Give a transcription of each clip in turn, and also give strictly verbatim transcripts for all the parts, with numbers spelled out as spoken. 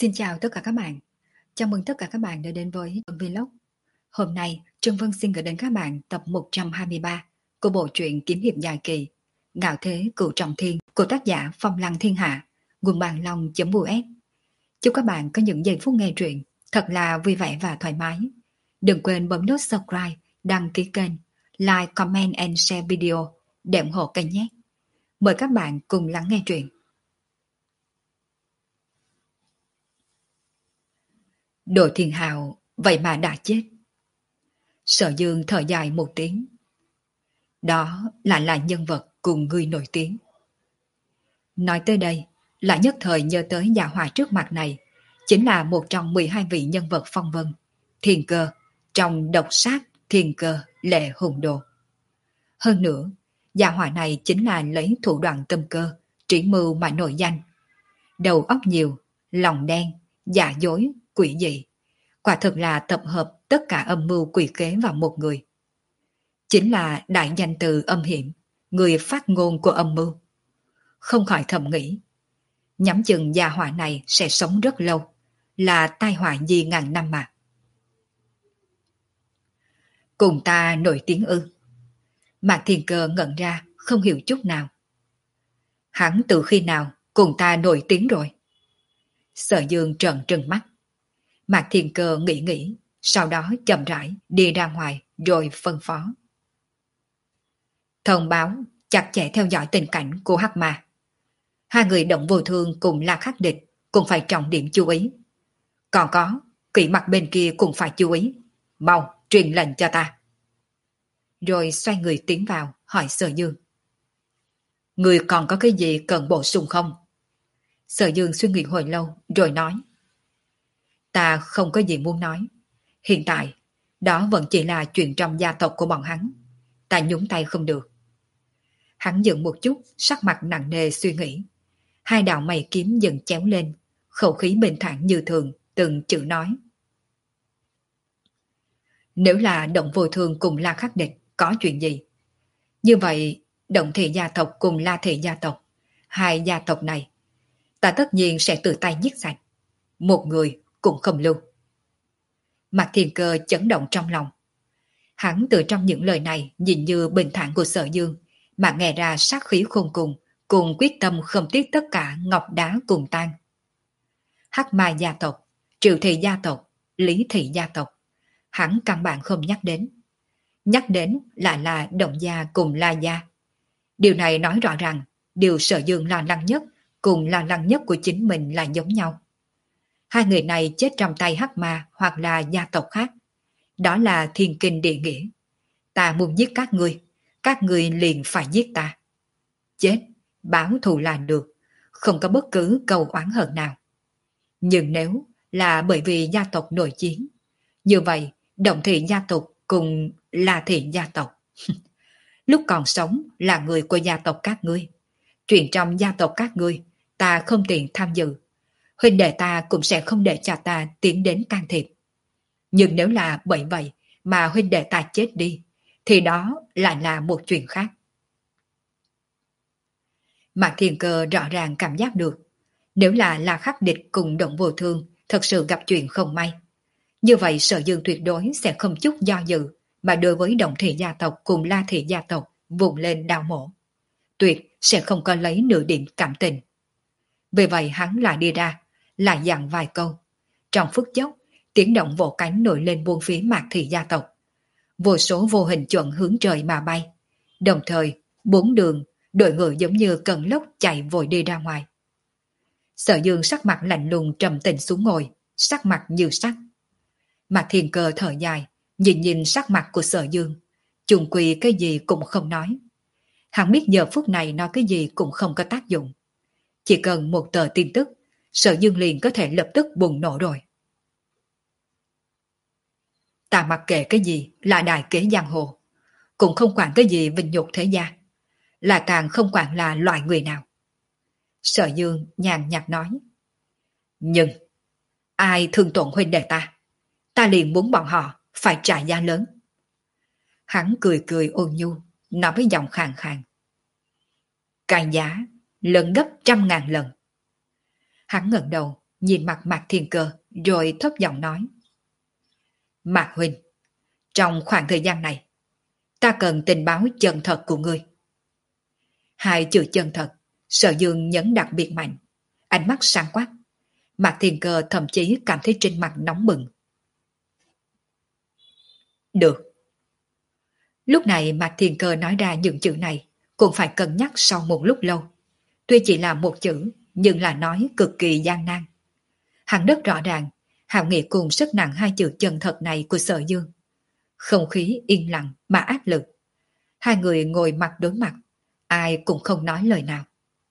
Xin chào tất cả các bạn. Chào mừng tất cả các bạn đã đến với Vlog. Hôm nay, Trân Vân xin gửi đến các bạn tập một trăm hai mươi ba của bộ truyện kiếm hiệp dài kỳ Ngạo Thế Cửu Trọng Thiên của tác giả Phong Lăng Thiên Hạ, nguồn bàn long.us. Chúc các bạn có những giây phút nghe truyện thật là vui vẻ và thoải mái. Đừng quên bấm nút subscribe, đăng ký kênh, like, comment and share video để ủng hộ kênh nhé. Mời các bạn cùng lắng nghe truyện. Đồ Thiên Hào vậy mà đã chết. Sở Dương thở dài một tiếng. Đó lại là nhân vật cùng người nổi tiếng. Nói tới đây, lại nhất thời nhớ tới gia hỏa trước mặt này, chính là một trong mười hai vị nhân vật phong vân, thiên cơ, trong độc sát thiên cơ lệ hùng đồ. Hơn nữa, gia hỏa này chính là lấy thủ đoạn tâm cơ, trí mưu mà nổi danh. Đầu óc nhiều, lòng đen, giả dối, quỷ dị. Quả thực là tập hợp tất cả âm mưu quỷ kế vào một người. Chính là đại danh từ âm hiểm, người phát ngôn của âm mưu. Không khỏi thầm nghĩ, nhắm chừng gia hỏa này sẽ sống rất lâu, là tai họa gì ngàn năm mà. Cùng ta nổi tiếng ư? Mạc Thiên Cơ ngẩn ra, không hiểu chút nào. Hắn từ khi nào cùng ta nổi tiếng rồi? Sở Dương trợn trừng mắt. Mạc Thiên Cơ nghĩ nghĩ, sau đó chậm rãi đi ra ngoài rồi phân phó. Thông báo chặt chẽ theo dõi tình cảnh của Hắc Ma. Hai người Động Vô Thương cùng La Khắc Địch cũng phải trọng điểm chú ý. Còn có, kỵ mặt bên kia cũng phải chú ý. Mau, truyền lệnh cho ta. Rồi xoay người tiến vào, hỏi Sở Dương. Người còn có cái gì cần bổ sung không? Sở Dương suy nghĩ hồi lâu, rồi nói. Ta không có gì muốn nói. Hiện tại, đó vẫn chỉ là chuyện trong gia tộc của bọn hắn. Ta nhúng tay không được. Hắn dừng một chút, sắc mặt nặng nề suy nghĩ. Hai đạo mày kiếm dần chéo lên, khẩu khí bình thản như thường, từng chữ nói. Nếu là Động Vô Thương cùng La Khắc Địch có chuyện gì, như vậy Động Thị gia tộc cùng La Thị gia tộc, hai gia tộc này, ta tất nhiên sẽ tự tay giết sạch. Một người cũng không lưu. Mạc Thiên Cơ chấn động trong lòng. Hắn từ trong những lời này nhìn như bình thản của Sở Dương mà nghe ra sát khí khôn cùng, cùng quyết tâm không tiếc tất cả ngọc đá cùng tan. Hắc Ma gia tộc, Triệu Thị gia tộc, Lý Thị gia tộc, hắn căn bản không nhắc đến. Nhắc đến lại là Động gia cùng La gia. Điều này nói rõ rằng điều Sở Dương lo lắng nhất cùng lo lắng nhất của chính mình là giống nhau. Hai người này chết trong tay Hắc Ma hoặc là gia tộc khác. Đó là thiên kinh địa nghĩa. Ta muốn giết các ngươi, các ngươi liền phải giết ta. Chết, báo thù là được, không có bất cứ câu oán hận nào. Nhưng nếu là bởi vì gia tộc nội chiến, như vậy Động Thị gia tộc cùng La Thị gia tộc. Lúc còn sống là người của gia tộc các ngươi. Chuyện trong gia tộc các ngươi, ta không tiện tham dự. Huynh đệ ta cũng sẽ không để cho ta tiến đến can thiệp. Nhưng nếu là bởi vậy mà huynh đệ ta chết đi, thì đó lại là một chuyện khác. Mạc Thiên Cơ rõ ràng cảm giác được, nếu là La Khắc Địch cùng Động Vô Thương thật sự gặp chuyện không may, như vậy Sở Dương tuyệt đối sẽ không chút do dự mà đối với Động Thị gia tộc cùng La Thị gia tộc vùng lên đào mổ. Tuyệt sẽ không có lấy nửa điểm cảm tình. Vì vậy hắn lại đi ra, lại dặn vài câu. Trong phút chốc, tiếng động vỗ cánh nổi lên buôn phía Mạc Thị gia tộc. Vô số vô hình chuẩn hướng trời mà bay. Đồng thời, bốn đường, đội ngựa giống như cơn lốc chạy vội đi ra ngoài. Sở Dương sắc mặt lạnh lùng trầm tĩnh xuống ngồi, sắc mặt như sắt. Mạc Thiên Cơ thở dài, nhìn nhìn sắc mặt của Sở Dương. Chung quy cái gì cũng không nói. Hắn biết giờ phút này nói cái gì cũng không có tác dụng. Chỉ cần một tờ tin tức, Sở Dương liền có thể lập tức bùng nổ rồi. Ta mặc kệ cái gì là đại kế giang hồ, cũng không quản cái gì vinh nhục thế gia, là càng không quản là loại người nào. Sở Dương nhàn nhạt nói. Nhưng, ai thương tổn huynh đệ ta, ta liền muốn bọn họ phải trả giá lớn. Hắn cười cười ôn nhu, nói với giọng khàn khàn. Cái giá lớn gấp trăm ngàn lần. Hắn ngẩng đầu, nhìn mặt Mạc Thiên Cơ, rồi thấp giọng nói. Mạc huynh, trong khoảng thời gian này, ta cần tình báo chân thật của ngươi. Hai chữ chân thật, Sở Dương nhấn đặc biệt mạnh, ánh mắt sáng quắc. Mạc Thiên Cơ thậm chí cảm thấy trên mặt nóng bừng. Được. Lúc này Mạc Thiên Cơ nói ra những chữ này cũng phải cân nhắc sau một lúc lâu. Tuy chỉ là một chữ, nhưng là nói cực kỳ gian nan. Hắn rất rõ ràng, Hạo Nghị cùng sức nặng hai chữ chân thật này của Sở Dương. Không khí yên lặng mà áp lực. Hai người ngồi mặt đối mặt, ai cũng không nói lời nào.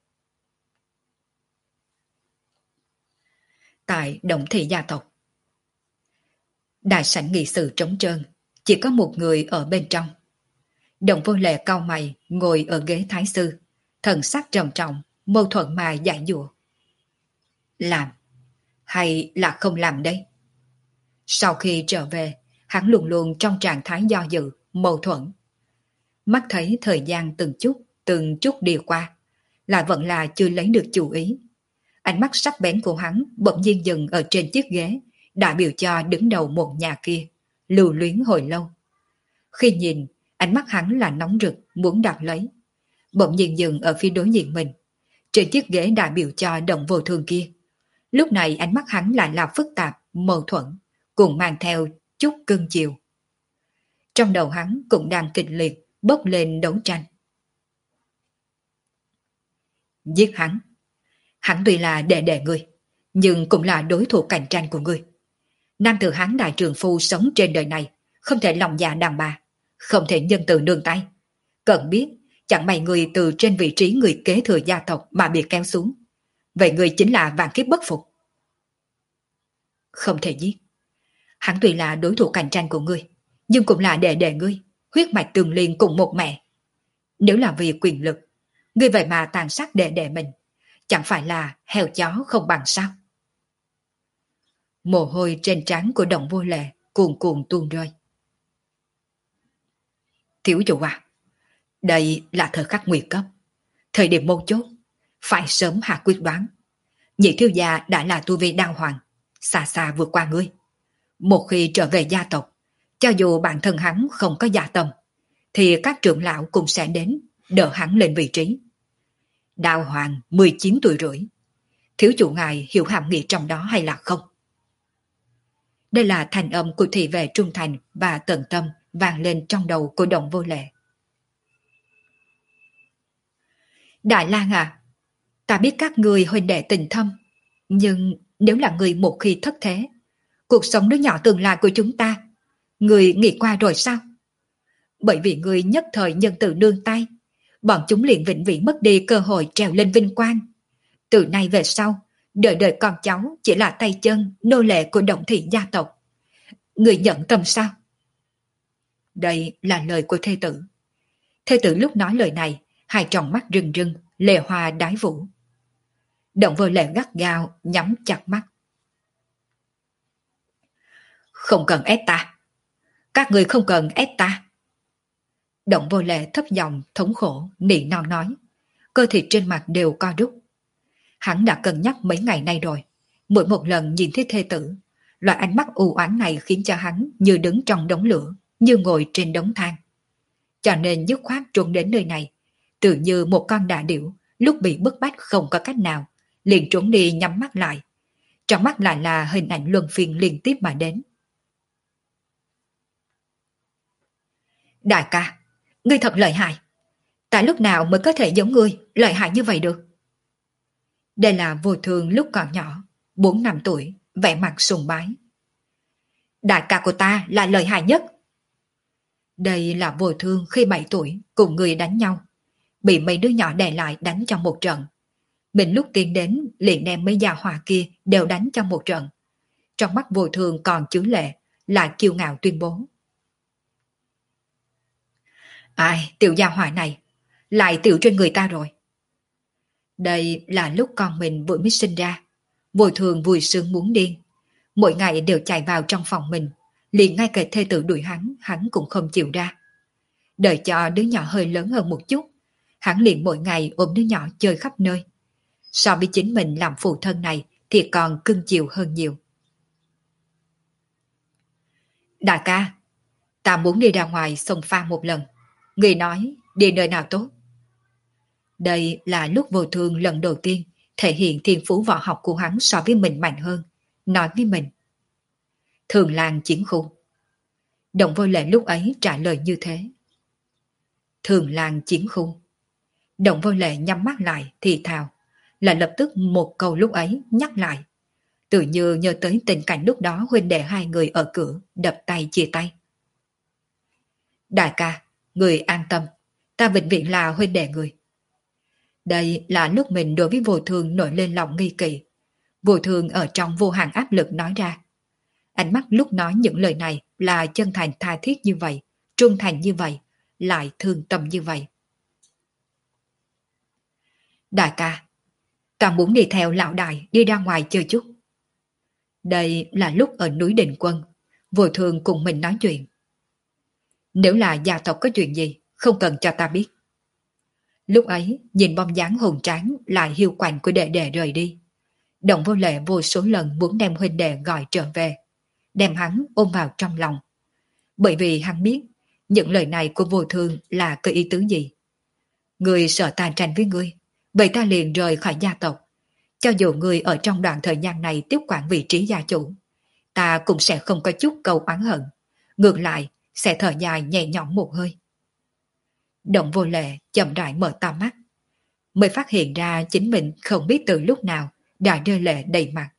Tại Động Thị gia tộc, đại sảnh nghị sự trống trơn, chỉ có một người ở bên trong. Động Vô Lệ cau mày ngồi ở ghế thái sư, thần sắc trầm trọng, mâu thuẫn mà giải dụa. Làm hay là không làm đây? Sau khi trở về, hắn luôn luôn trong trạng thái do dự, mâu thuẫn. Mắt thấy thời gian từng chút, từng chút đi qua, lại vẫn là chưa lấy được chủ ý. Ánh mắt sắc bén của hắn bỗng nhiên dừng ở trên chiếc ghế, đại biểu cho đứng đầu một nhà kia, lưu luyến hồi lâu. Khi nhìn, ánh mắt hắn là nóng rực, muốn đoạt lấy. Bỗng nhiên dừng ở phía đối diện mình, trên chiếc ghế đại biểu cho Động Vô Thường kia. Lúc này ánh mắt hắn lại là phức tạp, mâu thuẫn, cùng mang theo chút cưng chiều. Trong đầu hắn cũng đang kịch liệt, bốc lên đấu tranh. Giết hắn. Hắn tuy là đệ đệ ngươi, nhưng cũng là đối thủ cạnh tranh của ngươi. Nam tử Hán đại trường phu sống trên đời này, không thể lòng dạ đàn bà, không thể nhân từ nương tay. Cần biết, chẳng may người từ trên vị trí người kế thừa gia tộc mà bị kéo xuống. Vậy người chính là vạn kiếp bất phục. Không thể giết. Hắn tuy là đối thủ cạnh tranh của ngươi, nhưng cũng là đệ đệ ngươi, huyết mạch tương liên cùng một mẹ. Nếu là vì quyền lực, ngươi vậy mà tàn sát đệ đệ mình, chẳng phải là heo chó không bằng sao? Mồ hôi trên trán của Động Vô Lệ cuồn cuộn tuôn rơi. Thiếu chủ à, đây là thời khắc nguy cấp, thời điểm mấu chốt, phải sớm hạ quyết đoán. Nhị thiếu gia đã là tu vi đao hoàng, xa xa vượt qua ngươi. Một khi trở về gia tộc, cho dù bản thân hắn không có dạ tâm, thì các trưởng lão cũng sẽ đến đỡ hắn lên vị trí. Đao hoàng mười chín tuổi rưỡi, thiếu chủ ngài hiểu hàm nghĩa trong đó hay là không? Đây là thành âm của thị vệ trung thành và tận tâm vang lên trong đầu của Động Vô Lệ. Đại Lang à, ta biết các người huynh đệ tình thâm, nhưng nếu là người một khi thất thế, cuộc sống đứa nhỏ tương lai của chúng ta, người nghĩ qua rồi sao? Bởi vì người nhất thời nhân từ nương tay, bọn chúng liền vĩnh viễn mất đi cơ hội trèo lên vinh quang. Từ nay về sau, đời đời con cháu chỉ là tay chân, nô lệ của Động Thị gia tộc. Người nhận tâm sao? Đây là lời của thê tử. Thê tử lúc nói lời này, hai tròng mắt rưng rưng, lệ hoa đái vũ. Động Vô Lệ gắt gao, nhắm chặt mắt. Không cần ép ta. Các người không cần ép ta. Động Vô Lệ thấp giọng, thống khổ, nỉ non nói. Cơ thịt trên mặt đều co rút. Hắn đã cân nhắc mấy ngày nay rồi. Mỗi một lần nhìn thấy thê tử, loại ánh mắt u oán này khiến cho hắn như đứng trong đống lửa, như ngồi trên đống than. Cho nên dứt khoát trốn đến nơi này, tự như một con đà điểu, lúc bị bức bách không có cách nào, liền trốn đi nhắm mắt lại. Trong mắt lại là hình ảnh luân phiên liên tiếp mà đến. Đại ca, ngươi thật lợi hại. Tại lúc nào mới có thể giống ngươi lợi hại như vậy được? Đây là Vô Thường lúc còn nhỏ, bốn năm tuổi, vẻ mặt sùng bái. Đại ca của ta là lợi hại nhất. Đây là Vô Thương khi bảy tuổi cùng người đánh nhau, bị mấy đứa nhỏ đè lại đánh trong một trận. Mình lúc tiến đến liền đem mấy gia hỏa kia đều đánh trong một trận. Trong mắt Vô Thương còn chứa lệ, lại kiêu ngạo tuyên bố. Ai, tiểu gia hỏa này, lại tiểu trên người ta rồi. Đây là lúc con mình vừa mới sinh ra. Vô Thường vui sướng muốn điên. Mỗi ngày đều chạy vào trong phòng mình, liền ngay cả thê tử đuổi hắn, hắn cũng không chịu ra. Đợi cho đứa nhỏ hơi lớn hơn một chút, hắn liền mỗi ngày ôm đứa nhỏ chơi khắp nơi. So với chính mình làm phụ thân này thì còn cưng chiều hơn nhiều. Đại ca, ta muốn đi ra ngoài sông pha một lần. Người nói đi nơi nào tốt? Đây là lúc Vô Thương lần đầu tiên thể hiện thiên phú võ học của hắn so với mình mạnh hơn. Nói với mình. Thường làng chiến khu. Đồng Vô Lệ lúc ấy trả lời như thế. Thường làng chiến khu. Đồng Vô Lệ nhắm mắt lại thì thào. Là lập tức một câu lúc ấy nhắc lại. Tự như nhớ tới tình cảnh lúc đó huynh đệ hai người ở cửa đập tay chia tay. Đại ca, người an tâm. Ta vĩnh viễn là huynh đệ người. Đây là lúc mình đối với Vô Thương nổi lên lòng nghi kỵ. Vô Thương ở trong vô hạn áp lực nói ra. Ánh mắt lúc nói những lời này là chân thành tha thiết như vậy, trung thành như vậy, lại thương tâm như vậy. Đại ca, ta muốn đi theo lão đại đi ra ngoài chơi chút. Đây là lúc ở núi Định Quân, Vô Thương cùng mình nói chuyện. Nếu là gia tộc có chuyện gì, không cần cho ta biết. Lúc ấy, nhìn bóng dáng hùng tráng lại hiu quạnh của đệ đệ rời đi. Đồng Vô Lệ vô số lần muốn đem huynh đệ gọi trở về, đem hắn ôm vào trong lòng. Bởi vì hắn biết, những lời này của Vô Thương là cái ý tứ gì. Người sợ ta tranh với ngươi, vậy ta liền rời khỏi gia tộc. Cho dù ngươi ở trong đoạn thời gian này tiếp quản vị trí gia chủ, ta cũng sẽ không có chút câu oán hận. Ngược lại, sẽ thở dài nhẹ nhõm một hơi. Đồng Vô Lệ chậm rãi mở to mắt, mới phát hiện ra chính mình không biết từ lúc nào đã rơi lệ đầy mặt.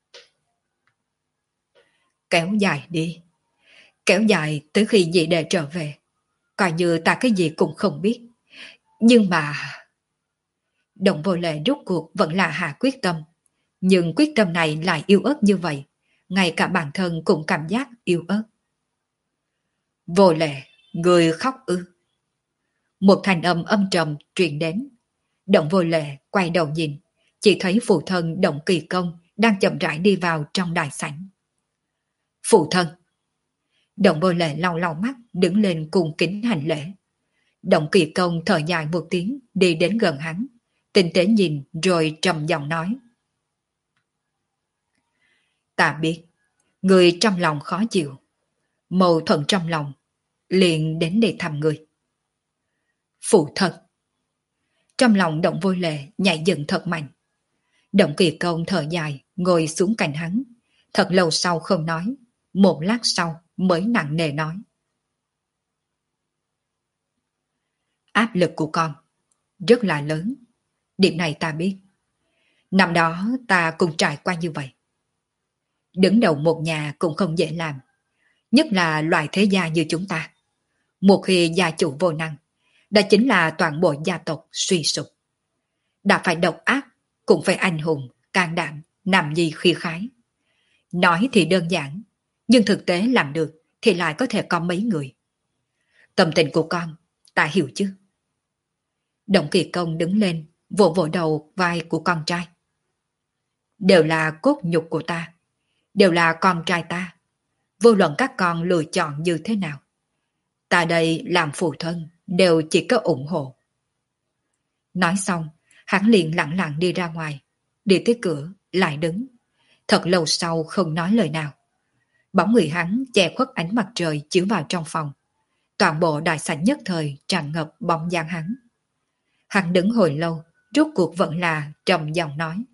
Kéo dài đi, kéo dài tới khi nhị đệ trở về, coi như ta cái gì cũng không biết. Nhưng mà... Đồng Vô Lệ rút cuộc vẫn là hạ quyết tâm, nhưng quyết tâm này lại yếu ớt như vậy, ngay cả bản thân cũng cảm giác yếu ớt. Vô Lệ, người khóc ư? Một thanh âm âm trầm truyền đến. Động Vô Lệ quay đầu nhìn, chỉ thấy phụ thân Động Kỳ Công đang chậm rãi đi vào trong đại sảnh. Phụ thân! Động Vô Lệ lau lau mắt, đứng lên cùng kính hành lễ. Động Kỳ Công thở dài một tiếng, đi đến gần hắn, tinh tế nhìn rồi trầm giọng nói. Ta biết, người trong lòng khó chịu, mâu thuẫn trong lòng, liền đến để thăm người. Phụ thân! Trong lòng Động Vô Lệ nhảy dựng thật mạnh. Động Kỳ Công thở dài, ngồi xuống cạnh hắn, thật lâu sau không nói, một lát sau mới nặng nề nói. Áp lực của con rất là lớn, điểm này ta biết. Năm đó ta cũng trải qua như vậy. Đứng đầu một nhà cũng không dễ làm, nhất là loại thế gia như chúng ta. Một khi gia chủ vô năng, đó chính là toàn bộ gia tộc suy sụp. Đã phải độc ác, cũng phải anh hùng, can đảm, nằm gì khi khái. Nói thì đơn giản, nhưng thực tế làm được thì lại có thể có mấy người. Tâm tình của con, ta hiểu chứ. Động Kỳ Công đứng lên, vỗ vỗ đầu vai của con trai. Đều là cốt nhục của ta, đều là con trai ta. Vô luận các con lựa chọn như thế nào, ta đây làm phụ thân đều chỉ có ủng hộ. Nói xong, hắn liền lặng lặng đi ra ngoài, đi tới cửa, lại đứng. Thật lâu sau không nói lời nào. Bóng người hắn che khuất ánh mặt trời chiếu vào trong phòng. Toàn bộ đại sảnh nhất thời tràn ngập bóng dáng hắn. Hắn đứng hồi lâu, rốt cuộc vẫn là trầm giọng nói.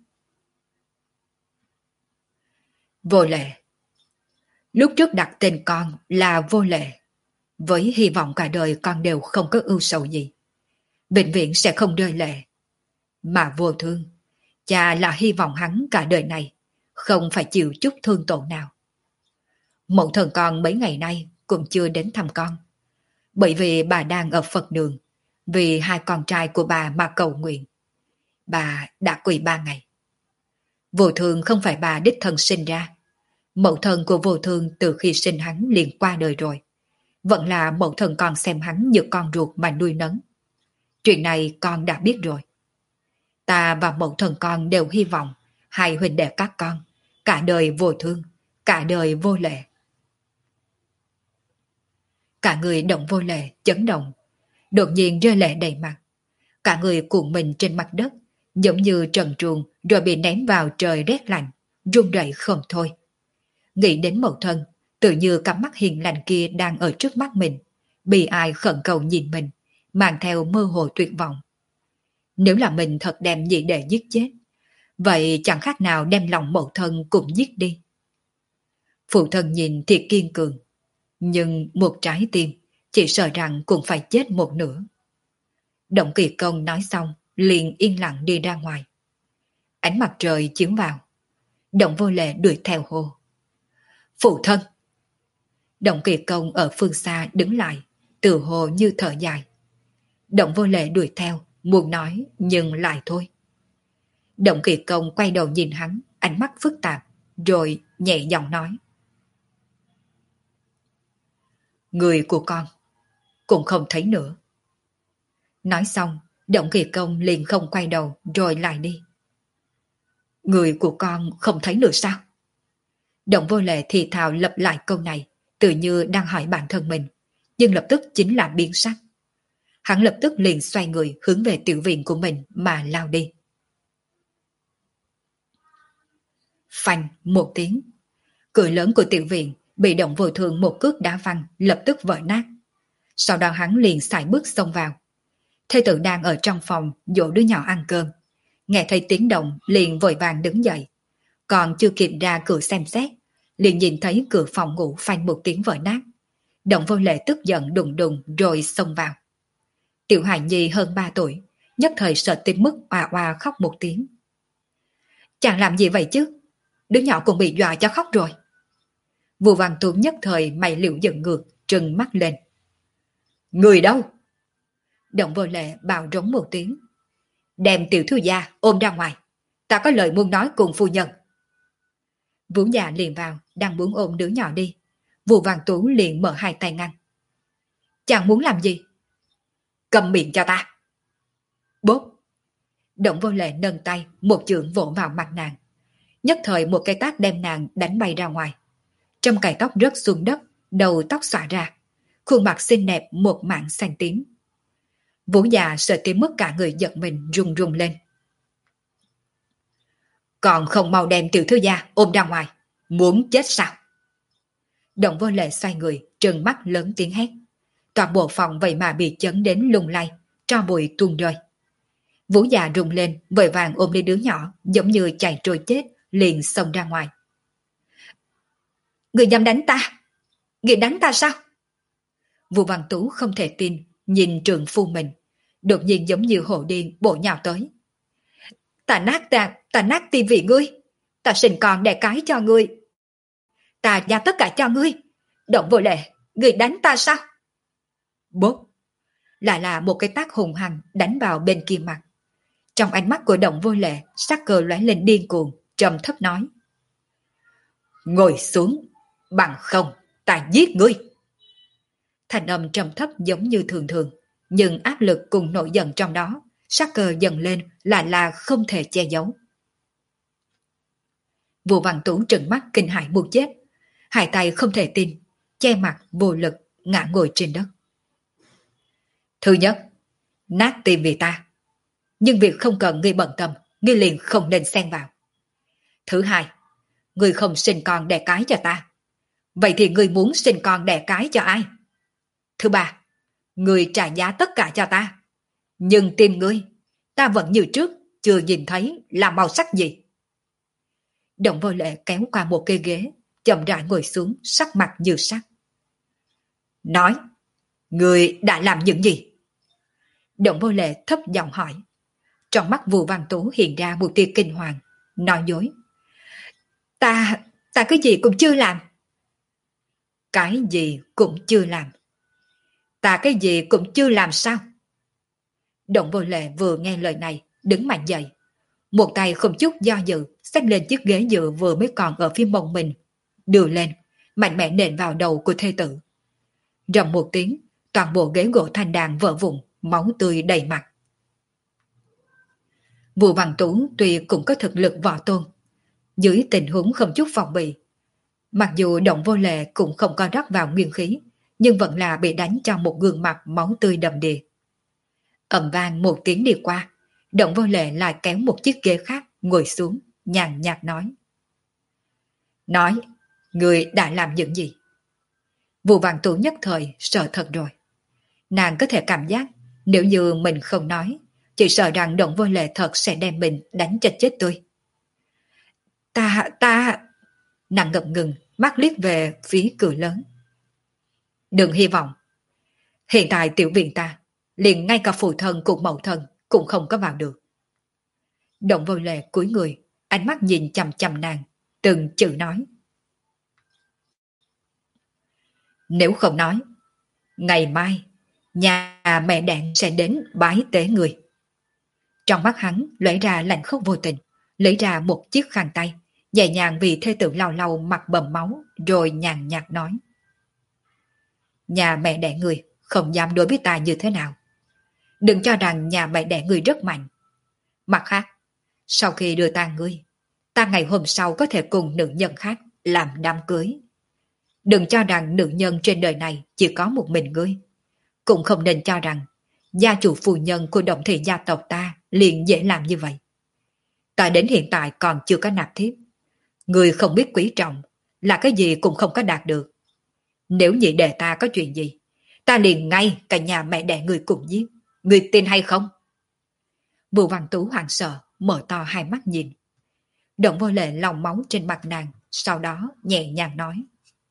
Vô Lệ. Lúc trước đặt tên con là Vô Lệ, với hy vọng cả đời con đều không có ưu sầu gì, vĩnh viễn sẽ không rơi lệ. Mà Vô Thương, cha là hy vọng hắn cả đời này không phải chịu chút thương tổn nào. Mẫu thân con mấy ngày nay cũng chưa đến thăm con, bởi vì bà đang ở Phật đường, vì hai con trai của bà mà cầu nguyện. Bà đã quỳ ba ngày. Vô Thương không phải bà đích thân sinh ra. Mẫu thân của Vô Thương từ khi sinh hắn liền qua đời rồi. Vẫn là mẫu thân con xem hắn như con ruột mà nuôi nấng. Chuyện này con đã biết rồi. Ta và mẫu thân con đều hy vọng hai huynh đệ các con cả đời Vô Thương, cả đời Vô Lệ. Cả người Động Vô Lệ chấn động, đột nhiên rơi lệ đầy mặt. Cả người cuộn mình trên mặt đất, giống như trần truồng rồi bị ném vào trời rét lạnh, run rẩy không thôi. Nghĩ đến mẫu thân, tự như cặp mắt hiền lành kia đang ở trước mắt mình, bị ai khẩn cầu nhìn mình, mang theo mơ hồ tuyệt vọng. Nếu là mình thật đem nhị đệ giết chết, vậy chẳng khác nào đem lòng mẫu thân cũng giết đi. Phụ thân nhìn thì kiên cường, nhưng một trái tim chỉ sợ rằng cũng phải chết một nửa. Động Kỳ Công nói xong, liền yên lặng đi ra ngoài. Ánh mặt trời chiếu vào, Động Vô Lệ đuổi theo hô: Phụ thân! Động Kỳ Công ở phương xa đứng lại, tự hồ như thở dài. Động Vô Lệ đuổi theo, muốn nói nhưng lại thôi. Động Kỳ Công quay đầu nhìn hắn, ánh mắt phức tạp, rồi nhẹ giọng nói: Người của con cũng không thấy nữa. Nói xong, Động Kỳ Công liền không quay đầu rồi lại đi. Người của con không thấy nữa sao? Động Vô Lệ thì thào lặp lại câu này, tự như đang hỏi bản thân mình, nhưng lập tức chính là biến sắc. Hắn lập tức liền xoay người hướng về tiểu viện của mình mà lao đi. Phanh một tiếng, cửa lớn của tiểu viện bị Động Vô Thường một cước đá văng, lập tức vỡ nát. Sau đó hắn liền sải bước xông vào. Thê tử đang ở trong phòng dỗ đứa nhỏ ăn cơm, nghe thấy tiếng động liền vội vàng đứng dậy, còn chưa kịp ra cửa xem xét, liền nhìn thấy cửa phòng ngủ phanh một tiếng vỡ nát. Động Vô Lệ tức giận đùng đùng rồi xông vào. Tiểu hài nhi hơn ba tuổi, nhất thời sợ tới mức oà oà khóc một tiếng. Chàng làm gì vậy chứ? Đứa nhỏ cũng bị dọa cho khóc rồi. Vũ Văn Tú nhất thời mày liễu giận ngược, trừng mắt lên. Người đâu? Động Vô Lệ bào rống một tiếng. Đem tiểu thư gia ôm ra ngoài, ta có lời muốn nói cùng phu nhân. Vũ già liền vào, đang muốn ôm đứa nhỏ đi. Vũ Văn Tú liền mở hai tay ngăn. Chàng muốn làm gì? Cầm miệng cho ta. Bốp. Động Vô Lệ nâng tay, một chưởng vỗ vào mặt nàng. Nhất thời một cái tát đem nàng đánh bay ra ngoài. Trong cài tóc rớt xuống đất, đầu tóc xõa ra, khuôn mặt xinh đẹp một mảng xanh tím. Vũ già sợ tới mức cả người giận mình run run lên. Còn không mau đem tiểu thư gia ôm ra ngoài, muốn chết sao? Động Vô Lệ xoay người, trừng mắt lớn tiếng hét. Toàn bộ phòng vậy mà bị chấn đến lung lay, tro bụi tuôn rơi. Vũ già rung lên, vội vàng ôm lấy đứa nhỏ, giống như chạy trôi chết, liền xông ra ngoài. Người dám đánh ta? Người đánh ta sao? Vũ Văn Tú không thể tin, nhìn trường phu mình, đột nhiên giống như hổ điên bổ nhào tới. Ta nát ta, ta nát tivi ngươi, ta sinh con đẻ cái cho ngươi, ta giao tất cả cho ngươi. Động Vô Lệ, ngươi đánh ta sao? Bốp, lại là một cái tác hùng hăng đánh vào bên kia mặt. Trong ánh mắt của Động Vô Lệ, sắc cơ lóe lên điên cuồng, trầm thấp nói. Ngồi xuống, bằng không, ta giết ngươi. Thành âm trầm thấp giống như thường thường, nhưng áp lực cùng nổi giận trong đó, sắc cơ dần lên là là không thể che giấu. Vũ Văn Tú trừng mắt kinh hãi muốn chết, hai tay không thể tin, che mặt vô lực ngã ngồi trên đất. Thứ nhất, nát tim vì ta, nhưng việc không cần ngươi bận tâm, ngươi liền không nên xen vào. Thứ hai, ngươi không sinh con đẻ cái cho ta, vậy thì ngươi muốn sinh con đẻ cái cho ai? Thứ ba, ngươi trả giá tất cả cho ta, nhưng tim ngươi, ta vẫn như trước, chưa nhìn thấy là màu sắc gì. Động Vô Lệ kéo qua một cây ghế, chậm rãi ngồi xuống, sắc mặt như sắt. Nói, ngươi đã làm những gì? Động Vô Lệ thấp giọng hỏi. Trong mắt Vũ Văn Tú hiện ra một tia kinh hoàng, nói dối. Ta, ta cái gì cũng chưa làm. Cái gì cũng chưa làm? Ta cái gì cũng chưa làm sao? Động Vô Lệ vừa nghe lời này, đứng mạnh dậy. Một tay không chút do dự, xách lên chiếc ghế dựa vừa mới còn ở phía mông mình, đưa lên, mạnh mẽ nện vào đầu của thê tử. Rầm một tiếng, toàn bộ ghế gỗ thanh đàn vỡ vụn, máu tươi đầy mặt. Vũ Văn Tú tuy cũng có thực lực võ tôn, dưới tình huống không chút phòng bị, mặc dù Động Vô Lệ cũng không có rót vào nguyên khí, nhưng vẫn là bị đánh cho một gương mặt máu tươi đầm đìa. Ầm vang một tiếng đi qua, Động Vô Lệ lại kéo một chiếc ghế khác ngồi xuống, nhàn nhạt nói. Nói, người đã làm những gì? Vụ Văn Tú nhất thời sợ thật rồi. Nàng có thể cảm giác nếu như mình không nói, chỉ sợ rằng Động Vô Lệ thật sẽ đem mình đánh cho chết tươi. Ta, ta... Nàng ngập ngừng, mắt liếc về phía cửa lớn. Đừng hy vọng. Hiện tại tiểu viện ta, liền ngay cả phụ thân cùng mẫu thân cũng không có vào được. Động Vô Lệ cúi người, ánh mắt nhìn chằm chằm nàng, từng chữ nói. Nếu không nói, ngày mai, nhà mẹ đẻ sẽ đến bái tế người. Trong mắt hắn lóe ra lạnh khốc vô tình, lấy ra một chiếc khăn tay, nhẹ nhàng vì thê tử lau lau mặt bầm máu, rồi nhàn nhạt nói. Nhà mẹ đẻ người không dám đối với ta như thế nào. Đừng cho rằng nhà mẹ đẻ người rất mạnh. Mặt khác, sau khi đưa ta ngươi, ta ngày hôm sau có thể cùng nữ nhân khác làm đám cưới. Đừng cho rằng nữ nhân trên đời này chỉ có một mình ngươi. Cũng không nên cho rằng gia chủ phu nhân của Động Thị gia tộc ta liền dễ làm như vậy. Ta đến hiện tại còn chưa có nạp thiếp. Ngươi không biết quý trọng, là cái gì cũng không có đạt được. Nếu nhị đệ ta có chuyện gì, ta liền ngay cả nhà mẹ đẻ người cùng giết. Ngươi tin hay không? Vũ Văn Tú hoảng sợ, mở to hai mắt nhìn. Động Vô Lệ lòng máu trên mặt nàng, sau đó nhẹ nhàng nói.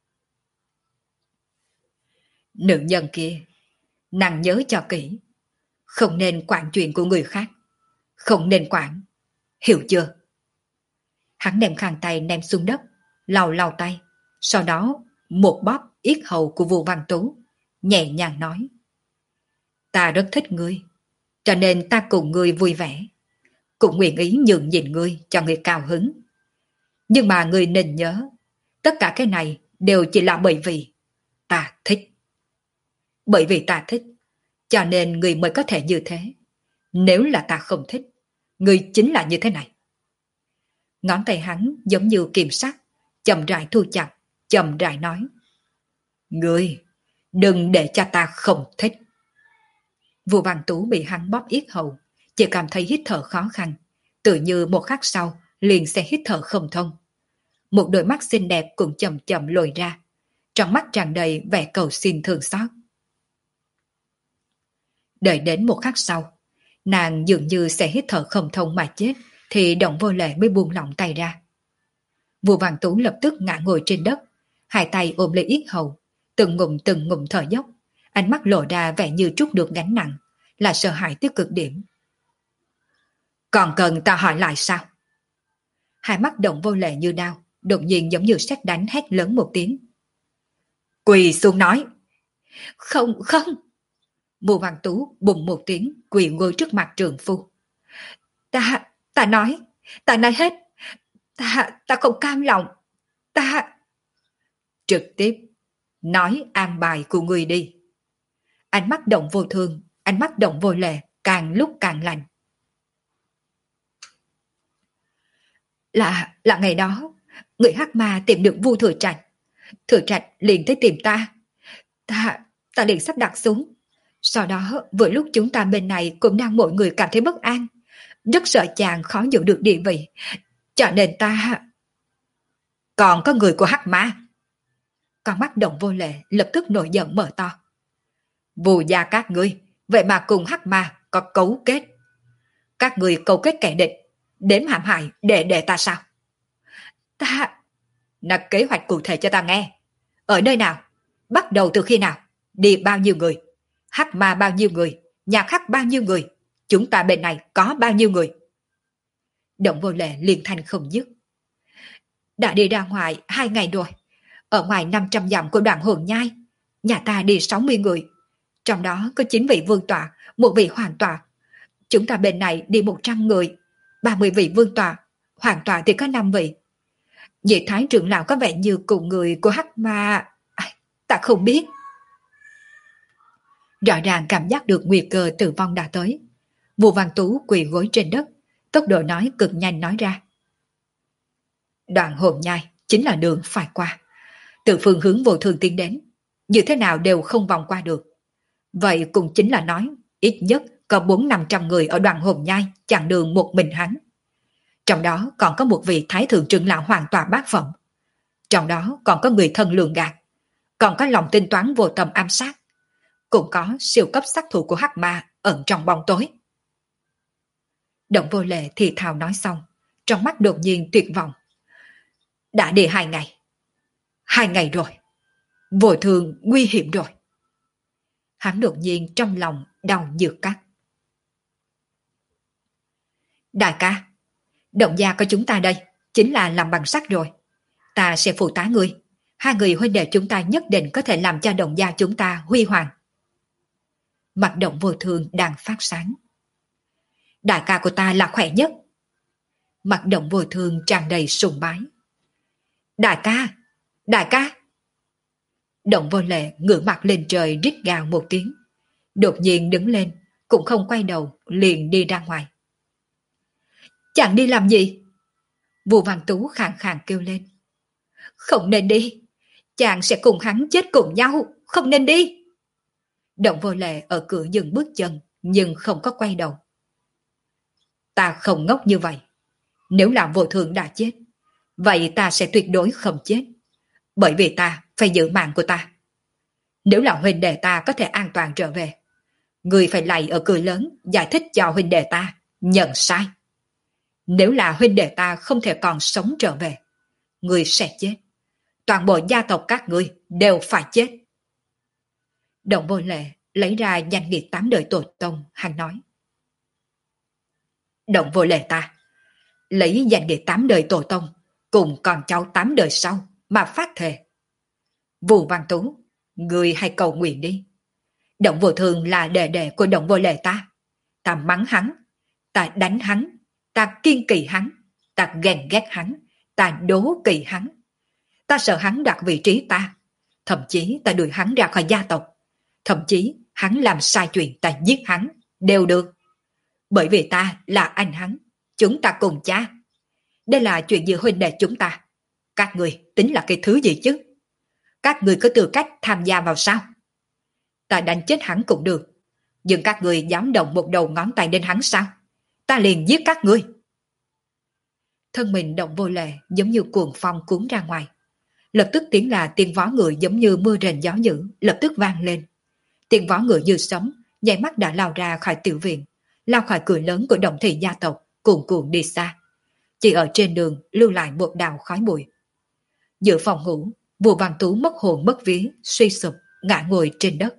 Nữ nhân kia, nàng nhớ cho kỹ. Không nên quản chuyện của người khác. Không nên quản. Hiểu chưa? Hắn đem khăn tay ném xuống đất, lau lau tay. Sau đó một bóp yết hầu của Vũ Văn Tú, nhẹ nhàng nói. Ta rất thích ngươi, cho nên ta cùng ngươi vui vẻ. Cũng nguyện ý nhường nhịn ngươi cho ngươi cao hứng. Nhưng mà ngươi nên nhớ, tất cả cái này đều chỉ là bởi vì ta thích. Bởi vì ta thích, cho nên ngươi mới có thể như thế. Nếu là ta không thích, ngươi chính là như thế này. Ngón tay hắn giống như kiềm sắt, chậm rãi thu chặt, chậm rãi nói. Ngươi, đừng để cho ta không thích. Vũ Văn Tú bị hắn bóp yết hầu, chỉ cảm thấy hít thở khó khăn, tự như một khắc sau liền sẽ hít thở không thông. Một đôi mắt xinh đẹp cũng chậm chậm lồi ra, trong mắt tràn đầy vẻ cầu xin thương xót. Đợi đến một khắc sau, nàng dường như sẽ hít thở không thông mà chết, thì Động Vô Lệ mới buông lỏng tay ra. Vũ Văn Tú lập tức ngã ngồi trên đất, hai tay ôm lấy yết hầu, từng ngụm từng ngụm thở dốc, ánh mắt lộ ra vẻ như trút được gánh nặng, là sợ hãi tới cực điểm. Còn cần ta hỏi lại sao? Hai mắt Động Vô Lệ như đau, đột nhiên giống như sét đánh hét lớn một tiếng. Quỳ xuống nói. Không, không. Vũ Văn Tú bùng một tiếng quỳ ngồi trước mặt trượng phu. Ta, ta nói, ta nói hết. Ta, ta không cam lòng. Ta... Trực tiếp, nói an bài của người đi. Ánh mắt Động Vô Thương, ánh mắt Động Vô Lệ càng lúc càng lạnh. Là, là ngày đó, người hắc ma tìm được Vu Thừa Trạch. Thừa Trạch liền tới tìm ta. Ta, ta liền sắp đặt xuống. Sau đó, vừa lúc chúng ta bên này cũng đang mọi người cảm thấy bất an. Rất sợ chàng khó giữ được địa vị. Cho nên ta... Còn có người của hắc ma. Con mắt Động Vô Lệ lập tức nổi giận mở to. Vù gia các ngươi, vậy mà cùng hắc ma có cấu kết. Các ngươi cấu kết kẻ địch, đếm hãm hại để để ta sao? Ta... Là kế hoạch cụ thể cho ta nghe. Ở nơi nào? Bắt đầu từ khi nào? Đi bao nhiêu người? Hắc ma bao nhiêu người? Nhà hắc bao nhiêu người? Chúng ta bên này có bao nhiêu người? Động Vô Lệ liên thanh không dứt. Đã đi ra ngoài hai ngày rồi. Ở ngoài năm trăm dặm của Đoạn Hồn Nhai, nhà ta đi sáu mươi người. Trong đó có chín vị vương tọa, một vị hoàng tọa. Chúng ta bên này đi một trăm người, ba mươi vị vương tọa, hoàng tọa thì có năm vị. Vị thái trưởng lão có vẻ như cùng người của hắc ma... À, ta không biết. Rõ ràng cảm giác được nguy cơ tử vong đã tới. Vũ Văn Tú quỳ gối trên đất, tốc độ nói cực nhanh nói ra. Đoạn Hồn Nhai chính là đường phải qua. Từ phương hướng Vô Thường tiến đến, như thế nào đều không vòng qua được. Vậy cũng chính là nói, ít nhất có bốn năm trăm người ở đoàn hồn nhai chặn đường một mình hắn. Trong đó còn có một vị thái thượng trưởng lão hoàn toàn bát phẩm. Trong đó còn có người thân lường gạt, còn có lòng tính toán vô tâm ám sát, cũng có siêu cấp sát thủ của hắc ma ẩn trong bóng tối. Động Vô Lệ thì thào nói xong, trong mắt đột nhiên tuyệt vọng. Đã đi hai ngày. Hai ngày rồi. Vô Thường nguy hiểm rồi. Hắn đột nhiên trong lòng đau nhức cắt. Đại ca, Động gia của chúng ta đây chính là làm bằng sắt rồi. Ta sẽ phụ tá ngươi. Hai người huynh đệ chúng ta nhất định có thể làm cho Động gia chúng ta huy hoàng. Mặt Động Vô Thường đang phát sáng. Đại ca của ta là khỏe nhất. Mặt Động Vô Thường tràn đầy sùng bái. Đại ca, đại ca. Động Vô Lệ ngửa mặt lên trời rít gào một tiếng. Đột nhiên đứng lên, cũng không quay đầu, liền đi ra ngoài. Chàng đi làm gì? Vũ Văn Tú khàn khàn kêu lên. Không nên đi. Chàng sẽ cùng hắn chết cùng nhau. Không nên đi. Động Vô Lệ ở cửa dừng bước chân, nhưng không có quay đầu. Ta không ngốc như vậy. Nếu là Vô Thường đã chết, vậy ta sẽ tuyệt đối không chết. Bởi vì ta phải giữ mạng của ta. Nếu là huynh đệ ta có thể an toàn trở về, người phải lạy ở cửa lớn giải thích cho huynh đệ ta nhận sai. Nếu là huynh đệ ta không thể còn sống trở về, người sẽ chết. Toàn bộ gia tộc các ngươi đều phải chết. Động Vô Lệ lấy ra danh nghĩa tám đời tổ tông, hắn nói. Động Vô Lệ ta lấy danh nghĩa tám đời tổ tông cùng con cháu tám đời sau mà phát thề. Vũ Văn Tú, người hãy cầu nguyện đi. Động Vô Thường là đệ đệ của Động Vô Lệ ta. Ta mắng hắn, ta đánh hắn, ta kiên kỳ hắn, ta ghen ghét hắn, ta đố kỵ hắn. Ta sợ hắn đoạt vị trí ta. Thậm chí ta đuổi hắn ra khỏi gia tộc. Thậm chí hắn làm sai chuyện ta giết hắn, đều được. Bởi vì ta là anh hắn, chúng ta cùng cha. Đây là chuyện giữa huynh đệ chúng ta. Các người tính là cái thứ gì chứ? Các người có tư cách tham gia vào sao? Ta đánh chết hắn cũng được. Nhưng các người dám động một đầu ngón tay đến hắn sao? Ta liền giết các ngươi. Thân mình Động Vô Lệ giống như cuồng phong cuốn ra ngoài. Lập tức tiếng là tiếng vó ngựa giống như mưa rền gió dữ, lập tức vang lên. Tiếng vó ngựa như sấm, nháy mắt đã lao ra khỏi tiểu viện, lao khỏi cửa lớn của Động thị gia tộc, cuồn cuộn đi xa. Chỉ ở trên đường lưu lại một đạo khói bụi. Giữa phòng ngủ, Vũ Văn Tú mất hồn mất vía, suy sụp, ngã ngồi trên đất.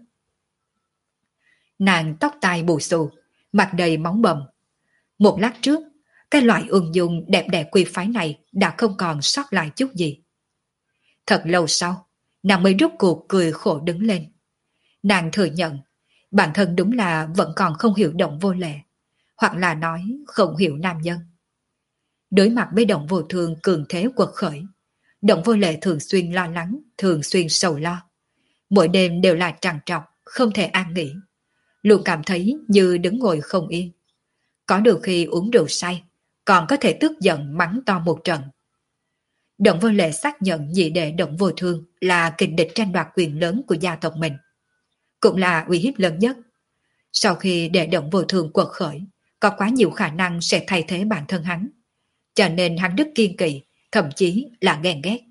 Nàng tóc tai bù xù, mặt đầy máu bầm. Một lát trước, cái loại ung dung đẹp đẽ quý phái này đã không còn sót lại chút gì. Thật lâu sau, nàng mới rút cuộc cười khổ đứng lên. Nàng thừa nhận, bản thân đúng là vẫn còn không hiểu Động Vô Lệ, hoặc là nói không hiểu nam nhân. Đối mặt với Động Vô Thường cường thế quật khởi, Động Vô Lệ thường xuyên lo lắng, thường xuyên sầu lo. Mỗi đêm đều là trằn trọc, không thể an nghỉ. Luôn cảm thấy như đứng ngồi không yên. Có đôi khi uống rượu say, còn có thể tức giận mắng to một trận. Động Vô Lệ xác nhận nhị đệ Động Vô Thương là kình địch tranh đoạt quyền lớn của gia tộc mình, cũng là uy hiếp lớn nhất. Sau khi đệ Động Vô Thương quật khởi, có quá nhiều khả năng sẽ thay thế bản thân hắn, cho nên hắn rất kiên kỵ, thậm chí là ghen ghét.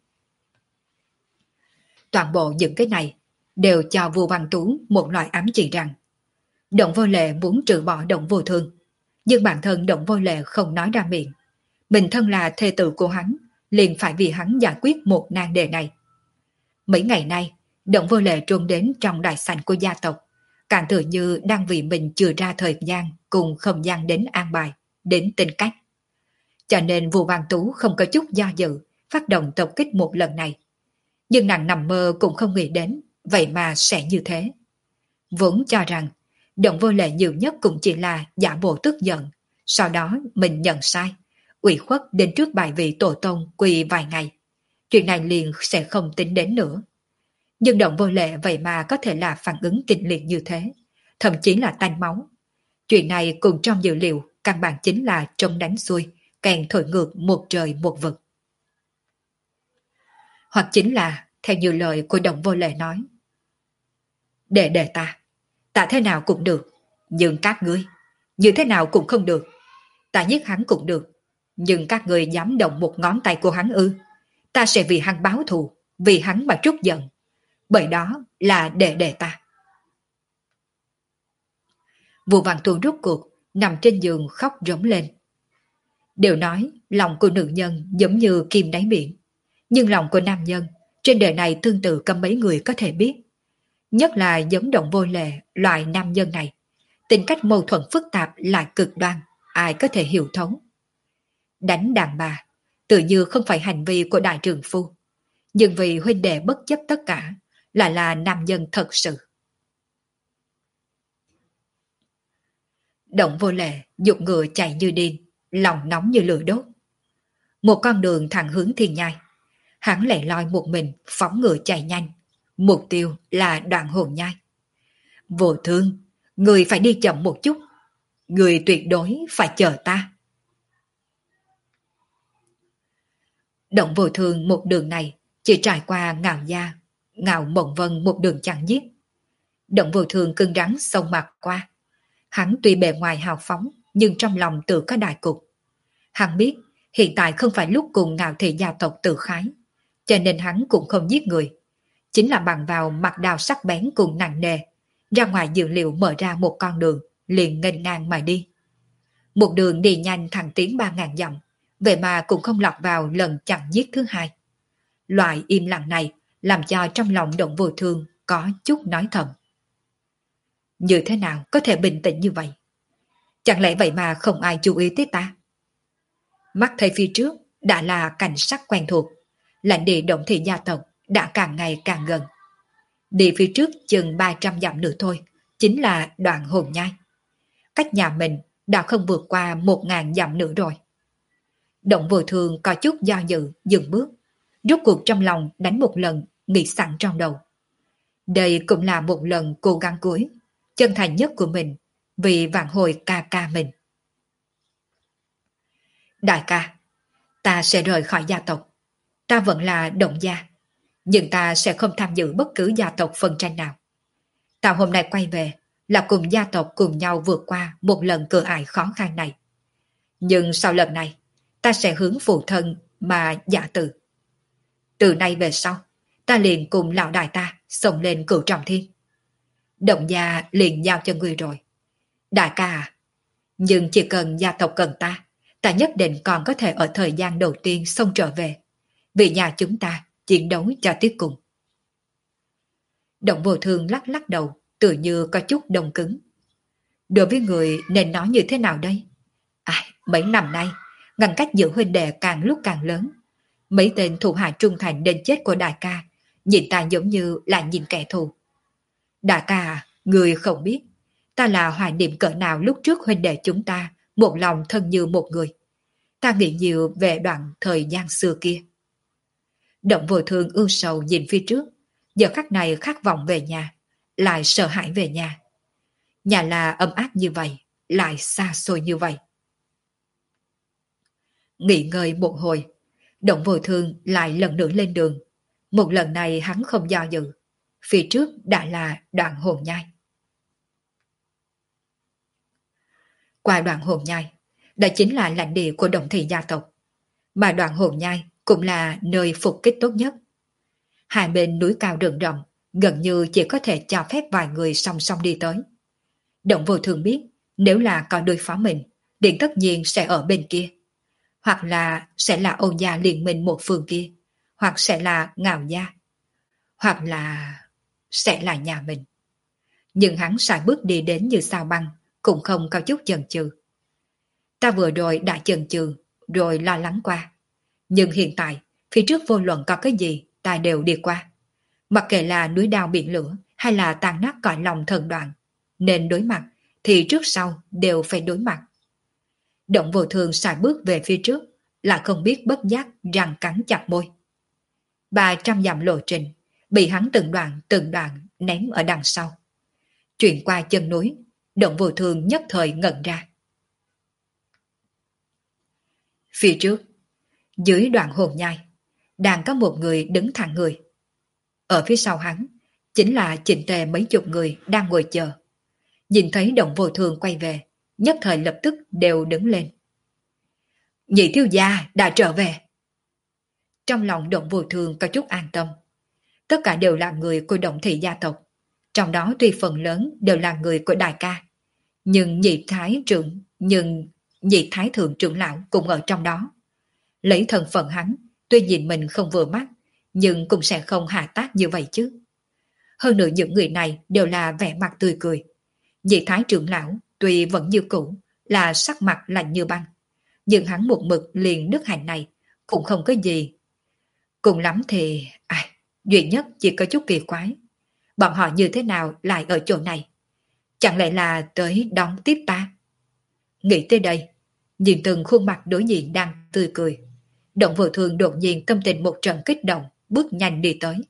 Toàn bộ những cái này đều cho Vũ Văn Tú một loại ám chỉ rằng Động Vô Lệ muốn trừ bỏ Động Vô Thương, nhưng bản thân Động Vô Lệ không nói ra miệng. Mình thân là thê tử của hắn, liền phải vì hắn giải quyết một nan đề này. Mấy ngày nay, Động Vô Lệ trốn đến trong đại sảnh của gia tộc, càng tự như đang vì mình chừa ra thời gian cùng không gian đến an bài, đến tính cách. Cho nên Vũ Văn Tú không có chút do dự, phát động tập kích một lần này. Nhưng nàng nằm mơ cũng không nghĩ đến, vậy mà sẽ như thế. Vốn cho rằng, Động Vô Lệ nhiều nhất cũng chỉ là giả bộ tức giận, sau đó mình nhận sai, ủy khuất đến trước bài vị tổ tông quỳ vài ngày. Chuyện này liền sẽ không tính đến nữa. Nhưng Động Vô Lệ vậy mà có thể là phản ứng kịch liệt như thế, thậm chí là tanh máu. Chuyện này cùng trong dữ liệu căn bản chính là trông đánh xuôi, càng thổi ngược một trời một vực. Hoặc chính là, theo như lời của Động Vô Lệ nói, để để ta, ta thế nào cũng được, Nhưng các ngươi, như thế nào cũng không được. Ta giết hắn cũng được, nhưng các ngươi dám động một ngón tay của hắn ư? Ta sẽ vì hắn báo thù, vì hắn mà trút giận. Bởi đó là đệ đệ ta. Vũ Văn Tu rút cuộc, nằm trên giường khóc rống lên. Đều nói lòng của nữ nhân giống như kim đáy biển, nhưng lòng của nam nhân trên đời này tương tự có mấy người có thể biết. Nhất là giống Động Vô Lệ loại nam nhân này, tính cách mâu thuẫn phức tạp lại cực đoan, ai có thể hiểu thấu. Đánh đàn bà, tự như không phải hành vi của đại trượng phu, nhưng vì huynh đệ bất chấp tất cả, lại là nam nhân thật sự. Động Vô Lệ dục ngựa chạy như điên, lòng nóng như lửa đốt. Một con đường thẳng hướng thiên nhai, hắn lẻ loi một mình phóng ngựa chạy nhanh, mục tiêu là Đoạn Hồn Nhai. Vô Thương, người phải đi chậm một chút, người tuyệt đối phải chờ ta. Động Vô Thương một đường này chỉ trải qua Ngạo Gia, Ngạo Mộng Vân một đường chặn giết. Động Vô Thương cứng rắn xông mặt qua. Hắn tuy bề ngoài hào phóng, nhưng trong lòng tự có đại cục. Hắn biết hiện tại không phải lúc cùng Ngạo Thị gia tộc tự khái, cho nên hắn cũng không giết người. Chính là bằng vào mặt đào sắc bén cùng nặng nề, ra ngoài dự liệu mở ra một con đường, liền nghênh ngang mà đi. Một đường đi nhanh thẳng tiến ba ngàn dặm, vậy mà cũng không lọt vào lần chặn giết thứ hai. Loại im lặng này làm cho trong lòng Động Vô Thương có chút nói thầm. Như thế nào có thể bình tĩnh như vậy? Chẳng lẽ vậy mà không ai chú ý tới ta? Mắt thấy phía trước đã là cảnh sắc quen thuộc, lãnh địa Động Thị gia tộc đã càng ngày càng gần. Đi phía trước chừng ba trăm dặm nữa thôi, chính là Đoạn Hồn Nhai. Cách nhà mình đã không vượt qua một ngàn dặm nữa rồi. Động Vô Thương có chút do dự, dừng bước, rút cuộc trong lòng đánh một lần, nghĩ sẵn trong đầu. Đây cũng là một lần cố gắng cuối, chân thành nhất của mình, vì vạn hồi ca ca mình. Đại ca, ta sẽ rời khỏi gia tộc. Ta vẫn là Động gia, nhưng ta sẽ không tham dự bất cứ gia tộc phân tranh nào. Ta hôm nay quay về là cùng gia tộc cùng nhau vượt qua một lần cửa ải khó khăn này. Nhưng sau lần này, ta sẽ hướng phụ thân mà giả từ. Từ nay về sau, ta liền cùng lão đại ta xông lên cửu trọng thiên. Động gia liền giao cho ngươi rồi. Đại ca à, nhưng chỉ cần gia tộc cần ta, ta nhất định còn có thể ở thời gian đầu tiên xông trở về. Vì nhà chúng ta chiến đấu cho tiếp cùng. Động Vô Thương lắc lắc đầu, tự như có chút đông cứng. Đối với người nên nói như thế nào đây? À, mấy năm nay, ngăn cách giữa huynh đệ càng lúc càng lớn. Mấy tên thủ hạ trung thành đến chết của đại ca, nhìn ta giống như là nhìn kẻ thù. Đại ca à, người không biết, ta là hoài niệm cỡ nào lúc trước huynh đệ chúng ta một lòng thân như một người. Ta nghĩ nhiều về đoạn thời gian xưa kia. Động Vô Thương ưu sầu nhìn phía trước, giờ khắc này khát vọng về nhà, lại sợ hãi về nhà. Nhà là ấm áp như vậy, lại xa xôi như vậy. Nghỉ ngơi một hồi, Động Vô Thương lại lần nữa lên đường. Một lần này hắn không do dự, phía trước đã là Đoạn Hồn Nhai. Qua Đoạn Hồn Nhai, đó chính là lãnh địa của Động Thị gia tộc, mà Đoạn Hồn Nhai cũng là nơi phục kích tốt nhất. Hai bên núi cao rừng rậm, gần như chỉ có thể cho phép vài người song song đi tới. Động Vô Thương biết, nếu là còn đối phó mình, điện tất nhiên sẽ ở bên kia. Hoặc là sẽ là Âu gia liên minh một phương kia, hoặc sẽ là Ngạo gia, hoặc là sẽ là nhà mình. Nhưng hắn sải bước đi đến như sao băng, cũng không có chút chần chừ. Ta vừa rồi đã chần chừ, rồi lo lắng qua. Nhưng hiện tại, phía trước vô luận có cái gì, ta đều đi qua. Mặc kệ là núi đao biển lửa, hay là tàn nát cõi lòng thần đoạn, nên đối mặt, thì trước sau đều phải đối mặt. Động Vô Thương sải bước về phía trước, lại không biết bất giác răng cắn chặt môi. Ba trăm dặm lộ trình, bị hắn từng đoạn từng đoạn ném ở đằng sau. Chuyển qua chân núi, Động Vô Thương nhất thời ngẩn ra. Phía trước, dưới Đoạn Hồn Nhai, đang có một người đứng thẳng người. Ở phía sau hắn, chính là chỉnh tề mấy chục người đang ngồi chờ. Nhìn thấy Động Vô Thường quay về, nhất thời lập tức đều đứng lên. Nhị thiếu gia đã trở về. Trong lòng Động Vô Thường có chút an tâm. Tất cả đều là người của Động thị gia tộc. Trong đó tuy phần lớn đều là người của đại ca. Nhưng nhị thái trưởng, nhưng nhị thái thượng trưởng lão cũng ở trong đó. Lấy thân phận hắn, tuy nhìn mình không vừa mắt, nhưng cũng sẽ không hạ tác như vậy chứ. Hơn nữa những người này đều là vẻ mặt tươi cười. Nhị thái trưởng lão tuy vẫn như cũ, là sắc mặt lạnh như băng, nhưng hắn một mực liền đức hạnh này cũng không có gì. Cùng lắm thì, ai, duy nhất chỉ có chút kỳ quái. Bọn họ như thế nào lại ở chỗ này? Chẳng lẽ là tới đón tiếp ta? Nghĩ tới đây, nhìn từng khuôn mặt đối diện đang tươi cười. Động Vô Thường đột nhiên tâm tình một trận kích động, bước nhanh đi tới.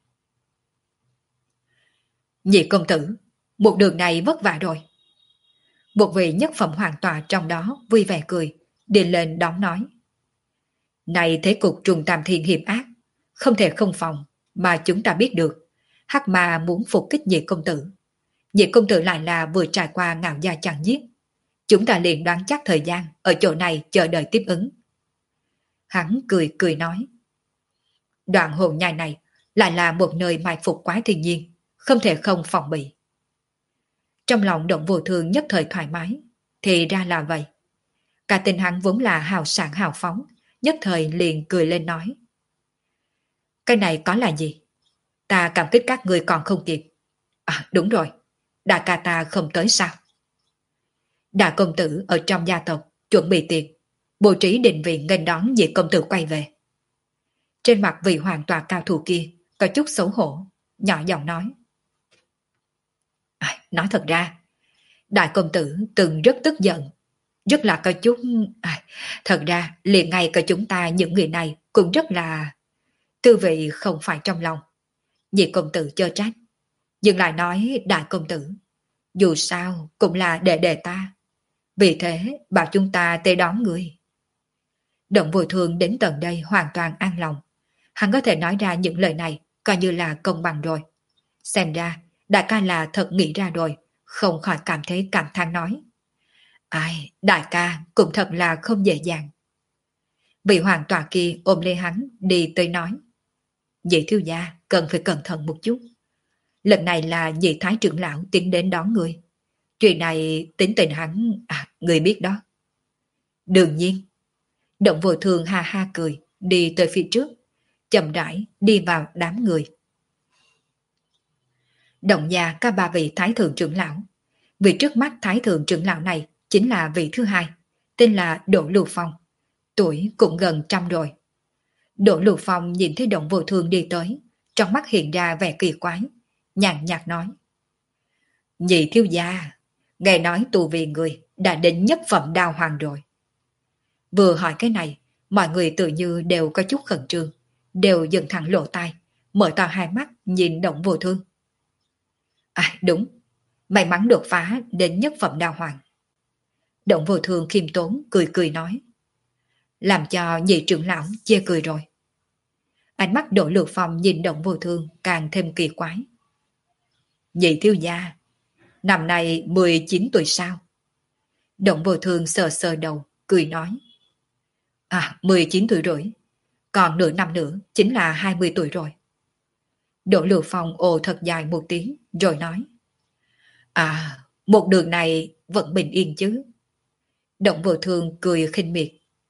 Nhị công tử, một đường này vất vả rồi. Một vị nhất phẩm hoàng tọa trong đó vui vẻ cười, đi lên đón nói. Này thế cục trùng tam thiên hiểm ác, không thể không phòng, mà chúng ta biết được. Hắc ma muốn phục kích nhị công tử. Nhị công tử lại là vừa trải qua ngạo gia chẳng giết. Chúng ta liền đoán chắc thời gian ở chỗ này chờ đợi tiếp ứng. Hắn cười cười nói. Đoạn hồn nhai này lại là một nơi mai phục quái thiên nhiên, không thể không phòng bị. Trong lòng Động Vô Thường nhất thời thoải mái, thì ra là vậy. Cả tình hắn vốn là hào sảng hào phóng, nhất thời liền cười lên nói. Cái này có là gì? Ta cảm kích các người còn không kịp. À đúng rồi, đại ca ta không tới sao? Đại công tử ở trong gia tộc chuẩn bị tiệc, bố trí định viện nghênh đón nhị công tử quay về. Trên mặt vị hoàng tọa cao thủ kia có chút xấu hổ, nhỏ giọng nói. À, nói thật ra, đại công tử từng rất tức giận, rất là có chút... À, thật ra liền ngay cả chúng ta những người này cũng rất là... Tư vị không phải trong lòng. Nhị công tử chớ trách, nhưng lại nói đại công tử, dù sao cũng là đệ đệ ta. Vì thế bảo chúng ta tới đón người. Động Vô Thường đến tận đây hoàn toàn an lòng. Hắn có thể nói ra những lời này coi như là công bằng rồi. Xem ra đại ca là thật nghĩ ra rồi, không khỏi cảm thấy cảm thán nói. Ai, đại ca cũng thật là không dễ dàng. Vị hoàng tọa kia ôm lấy hắn đi tới nói. Nhị thiếu gia cần phải cẩn thận một chút. Lần này là nhị thái trưởng lão tiến đến đón người. Chuyện này tính tình hắn, à, người biết đó. Đương nhiên. Động Vô Thường ha ha cười, đi tới phía trước, chậm rãi đi vào đám người. Động nhà cả ba vị thái thượng trưởng lão. Vị trước mắt thái thượng trưởng lão này chính là vị thứ hai, tên là Đỗ Lưu Phong. Tuổi cũng gần trăm rồi. Đỗ Lưu Phong nhìn thấy Động Vô Thường đi tới, trong mắt hiện ra vẻ kỳ quái, nhàn nhạt nói. Nhị thiếu gia, nghe nói tù vì người đã đến nhất phẩm đao hoàng rồi. Vừa hỏi cái này, mọi người tự như đều có chút khẩn trương, đều dần thẳng lộ tai, mở to hai mắt nhìn Động Vô Thường. À đúng, may mắn đột phá đến nhất phẩm đao hoàng. Động Vô Thường khiêm tốn cười cười nói. Làm cho nhị trưởng lão chê cười rồi. Ánh mắt Đỗ Lược Phong nhìn Động Vô Thường càng thêm kỳ quái. Nhị thiếu gia, năm nay mười chín tuổi sao? Động Vô Thường sờ sờ đầu, cười nói. À, mười chín tuổi rưỡi. Còn nửa năm nữa chính là hai mươi tuổi rồi. Đỗ Lược Phong ồ thật dài một tiếng rồi nói. À, một đường này vẫn bình yên chứ. Động Vô Thường cười khinh miệt.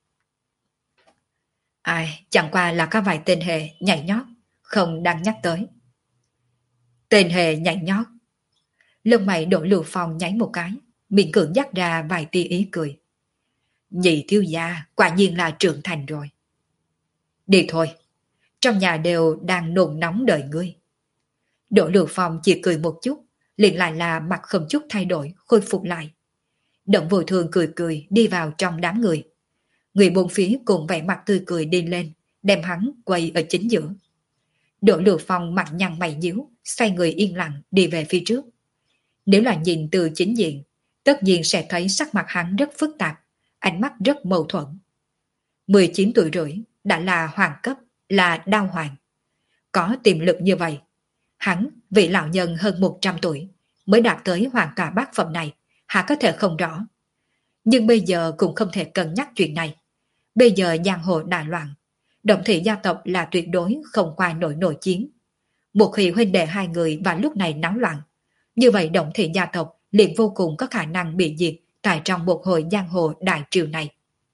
Ai, chẳng qua là có vài tên hề nhảy nhót, không đang nhắc tới. Tên hề nhảy nhót. Lông mày Đỗ Lược Phong nháy một cái, miệng cưỡng dắt ra vài tia ý cười. Nhị thiếu gia quả nhiên là trưởng thành rồi. Đi thôi, trong nhà đều đang nôn nóng đợi ngươi. Đỗ Lược Phong chỉ cười một chút, liền lại là mặt không chút thay đổi, khôi phục lại. Động Vô Thường cười cười đi vào trong đám người. Người bốn phía cùng vẻ mặt tươi cười đi lên, đem hắn quay ở chính giữa. Đỗ Lược Phong mặt nhăn mày nhíu, xoay người yên lặng đi về phía trước. Nếu là nhìn từ chính diện, tất nhiên sẽ thấy sắc mặt hắn rất phức tạp, ánh mắt rất mâu thuẫn. mười chín tuổi rưỡi đã là hoàng cấp, là đao hoàng. Có tiềm lực như vậy, hắn, vị lão nhân hơn một trăm tuổi, mới đạt tới hoàng tòa bát phẩm này, hạ có thể không rõ. Nhưng bây giờ cũng không thể cân nhắc chuyện này. Bây giờ giang hồ đại loạn, Động Thị gia tộc là tuyệt đối không qua nổi nội chiến. Một khi huynh đệ hai người vào lúc này náo loạn, như vậy Động Thị gia tộc liền vô cùng có khả năng bị diệt tại trong một hồi giang hồ đại triều này.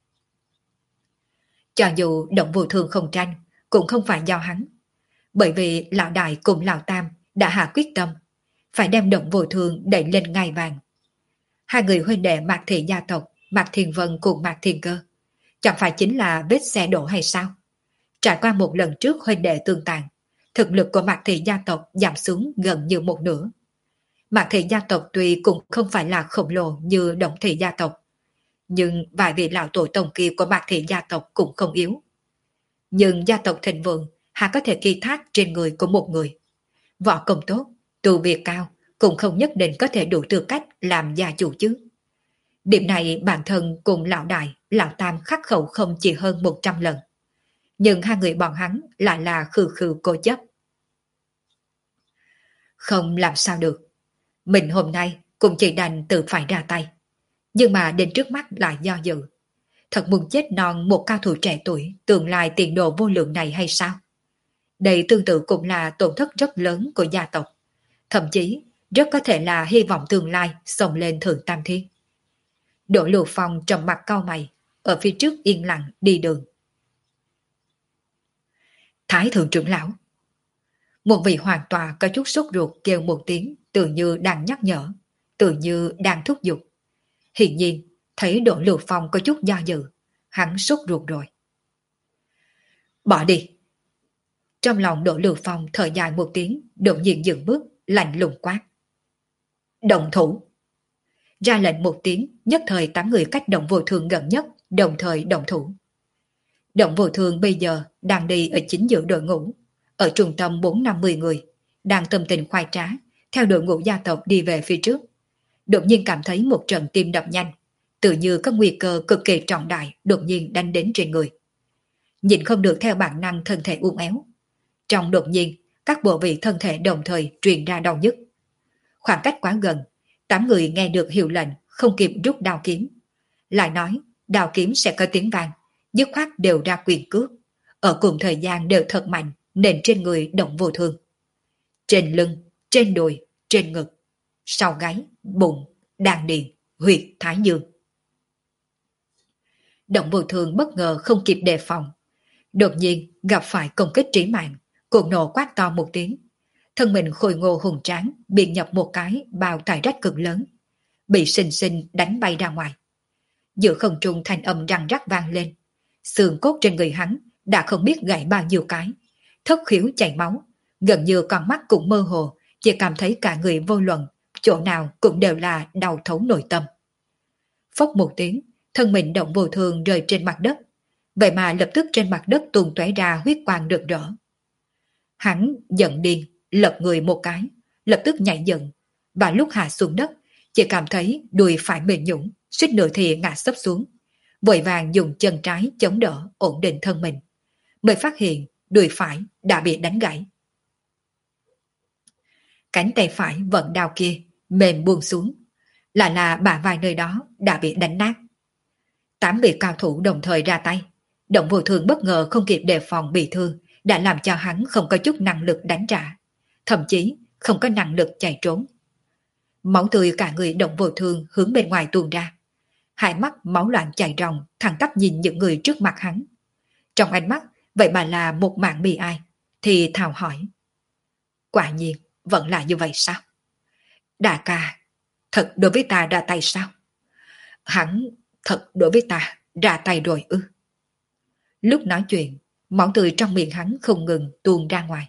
Cho dù Động Vô Thương không tranh, cũng không phải do hắn. Bởi vì lão đại cùng lão tam đã hạ quyết tâm, phải đem Động Vô Thương đẩy lên ngai vàng. Hai người huynh đệ Mạc Thị gia tộc, Mạc Thiên Vân cùng Mạc Thiên Cơ, chẳng phải chính là vết xe đổ hay sao? Trải qua một lần trước huynh đệ tương tàn, thực lực của Mạc Thị gia tộc giảm xuống gần như một nửa. Mạc Thị gia tộc tuy cũng không phải là khổng lồ như Động Thị gia tộc, nhưng vài vị lão tổ tông kia của Mạc Thị gia tộc cũng không yếu. Nhưng gia tộc thịnh vượng hà có thể kỳ thác trên người của một người. Võ công tốt, tu vi cao cũng không nhất định có thể đủ tư cách làm gia chủ chứ. Điểm này bản thân cùng lão đại, lão tam khắc khẩu không chỉ hơn một trăm lần. Nhưng hai người bọn hắn lại là khư khư cố chấp. Không làm sao được. Mình hôm nay cũng chỉ đành tự phải ra tay. Nhưng mà đến trước mắt lại do dự. Thật muốn chết non một cao thủ trẻ tuổi tương lai tiền đồ vô lượng này hay sao? Đây tương tự cũng là tổn thất rất lớn của gia tộc. Thậm chí rất có thể là hy vọng tương lai xông lên thượng tam thiên. Đỗ Lưu Phong trầm mặt cau mày, ở phía trước yên lặng đi đường. Thái thượng trưởng lão. Một vị hoàng tòa có chút sốt ruột kêu một tiếng, tự như đang nhắc nhở, tự như đang thúc giục. Hiển nhiên, thấy Đỗ Lưu Phong có chút do dự, hắn sốt ruột rồi. Bỏ đi. Trong lòng Đỗ Lưu Phong thở dài một tiếng, đột nhiên dừng bước, lạnh lùng quát. Động thủ. Ra lệnh một tiếng, nhất thời tám người cách Động Vô Thương gần nhất, đồng thời động thủ. Động Vô Thương bây giờ đang đi ở chính giữa đội ngũ, ở trung tâm bốn năm mươi người, đang tâm tình khoái trá, theo đội ngũ gia tộc đi về phía trước. Đột nhiên cảm thấy một trận tim đập nhanh, tự như có nguy cơ cực kỳ trọng đại đột nhiên đánh đến trên người. Nhìn không được theo bản năng thân thể uốn éo. Trong đột nhiên, các bộ vị thân thể đồng thời truyền ra đau nhức. Khoảng cách quá gần, tám người nghe được hiệu lệnh không kịp rút đao kiếm. Lại nói, đao kiếm sẽ có tiếng vang, dứt khoát đều ra quyền cước. Ở cùng thời gian đều thật mạnh, nền trên người Động Vô Thương. Trên lưng, trên đùi, trên ngực, sau gáy, bụng, đan điền, huyệt thái dương. Động Vô Thương bất ngờ không kịp đề phòng. Đột nhiên gặp phải công kích trí mạng, cuồng nộ quát to một tiếng. Thân mình khôi ngô hùng tráng bị nhập một cái bao tải rách cực lớn, bị xinh xinh đánh bay ra ngoài. Giữa không trung thanh âm răng rắc vang lên, xương cốt trên người hắn đã không biết gãy bao nhiêu cái, thất khiếu chảy máu, gần như con mắt cũng mơ hồ, chỉ cảm thấy cả người vô luận, chỗ nào cũng đều là đau thấu nội tâm. Phốc một tiếng, thân mình Động Vô Thương rơi trên mặt đất, vậy mà lập tức trên mặt đất tuôn tóe ra huyết quang rực rỡ. Hắn giận điên, lật người một cái, lập tức nhảy dựng, và lúc hạ xuống đất, chỉ cảm thấy đùi phải mềm nhũn, suýt nữa thì ngã sấp xuống, vội vàng dùng chân trái chống đỡ ổn định thân mình, mới phát hiện đùi phải đã bị đánh gãy. Cánh tay phải vận đao kia mềm buông xuống, lại là bả vai nơi đó đã bị đánh nát. Tám vị cao thủ đồng thời ra tay, Động Vô Thương bất ngờ không kịp đề phòng bị thương, đã làm cho hắn không có chút năng lực đánh trả, thậm chí không có năng lực chạy trốn. Máu tươi cả người Động Vô Thương hướng bên ngoài tuôn ra, hai mắt máu loạn chảy ròng, thẳng tắp nhìn những người trước mặt hắn. Trong ánh mắt vậy mà là một mạng bi ai, thì thào hỏi. Quả nhiên vẫn là như vậy sao? Đại ca thật đối với ta ra tay sao? Hắn thật đối với ta ra tay rồi ư? Lúc nói chuyện, máu tươi trong miệng hắn không ngừng tuôn ra ngoài.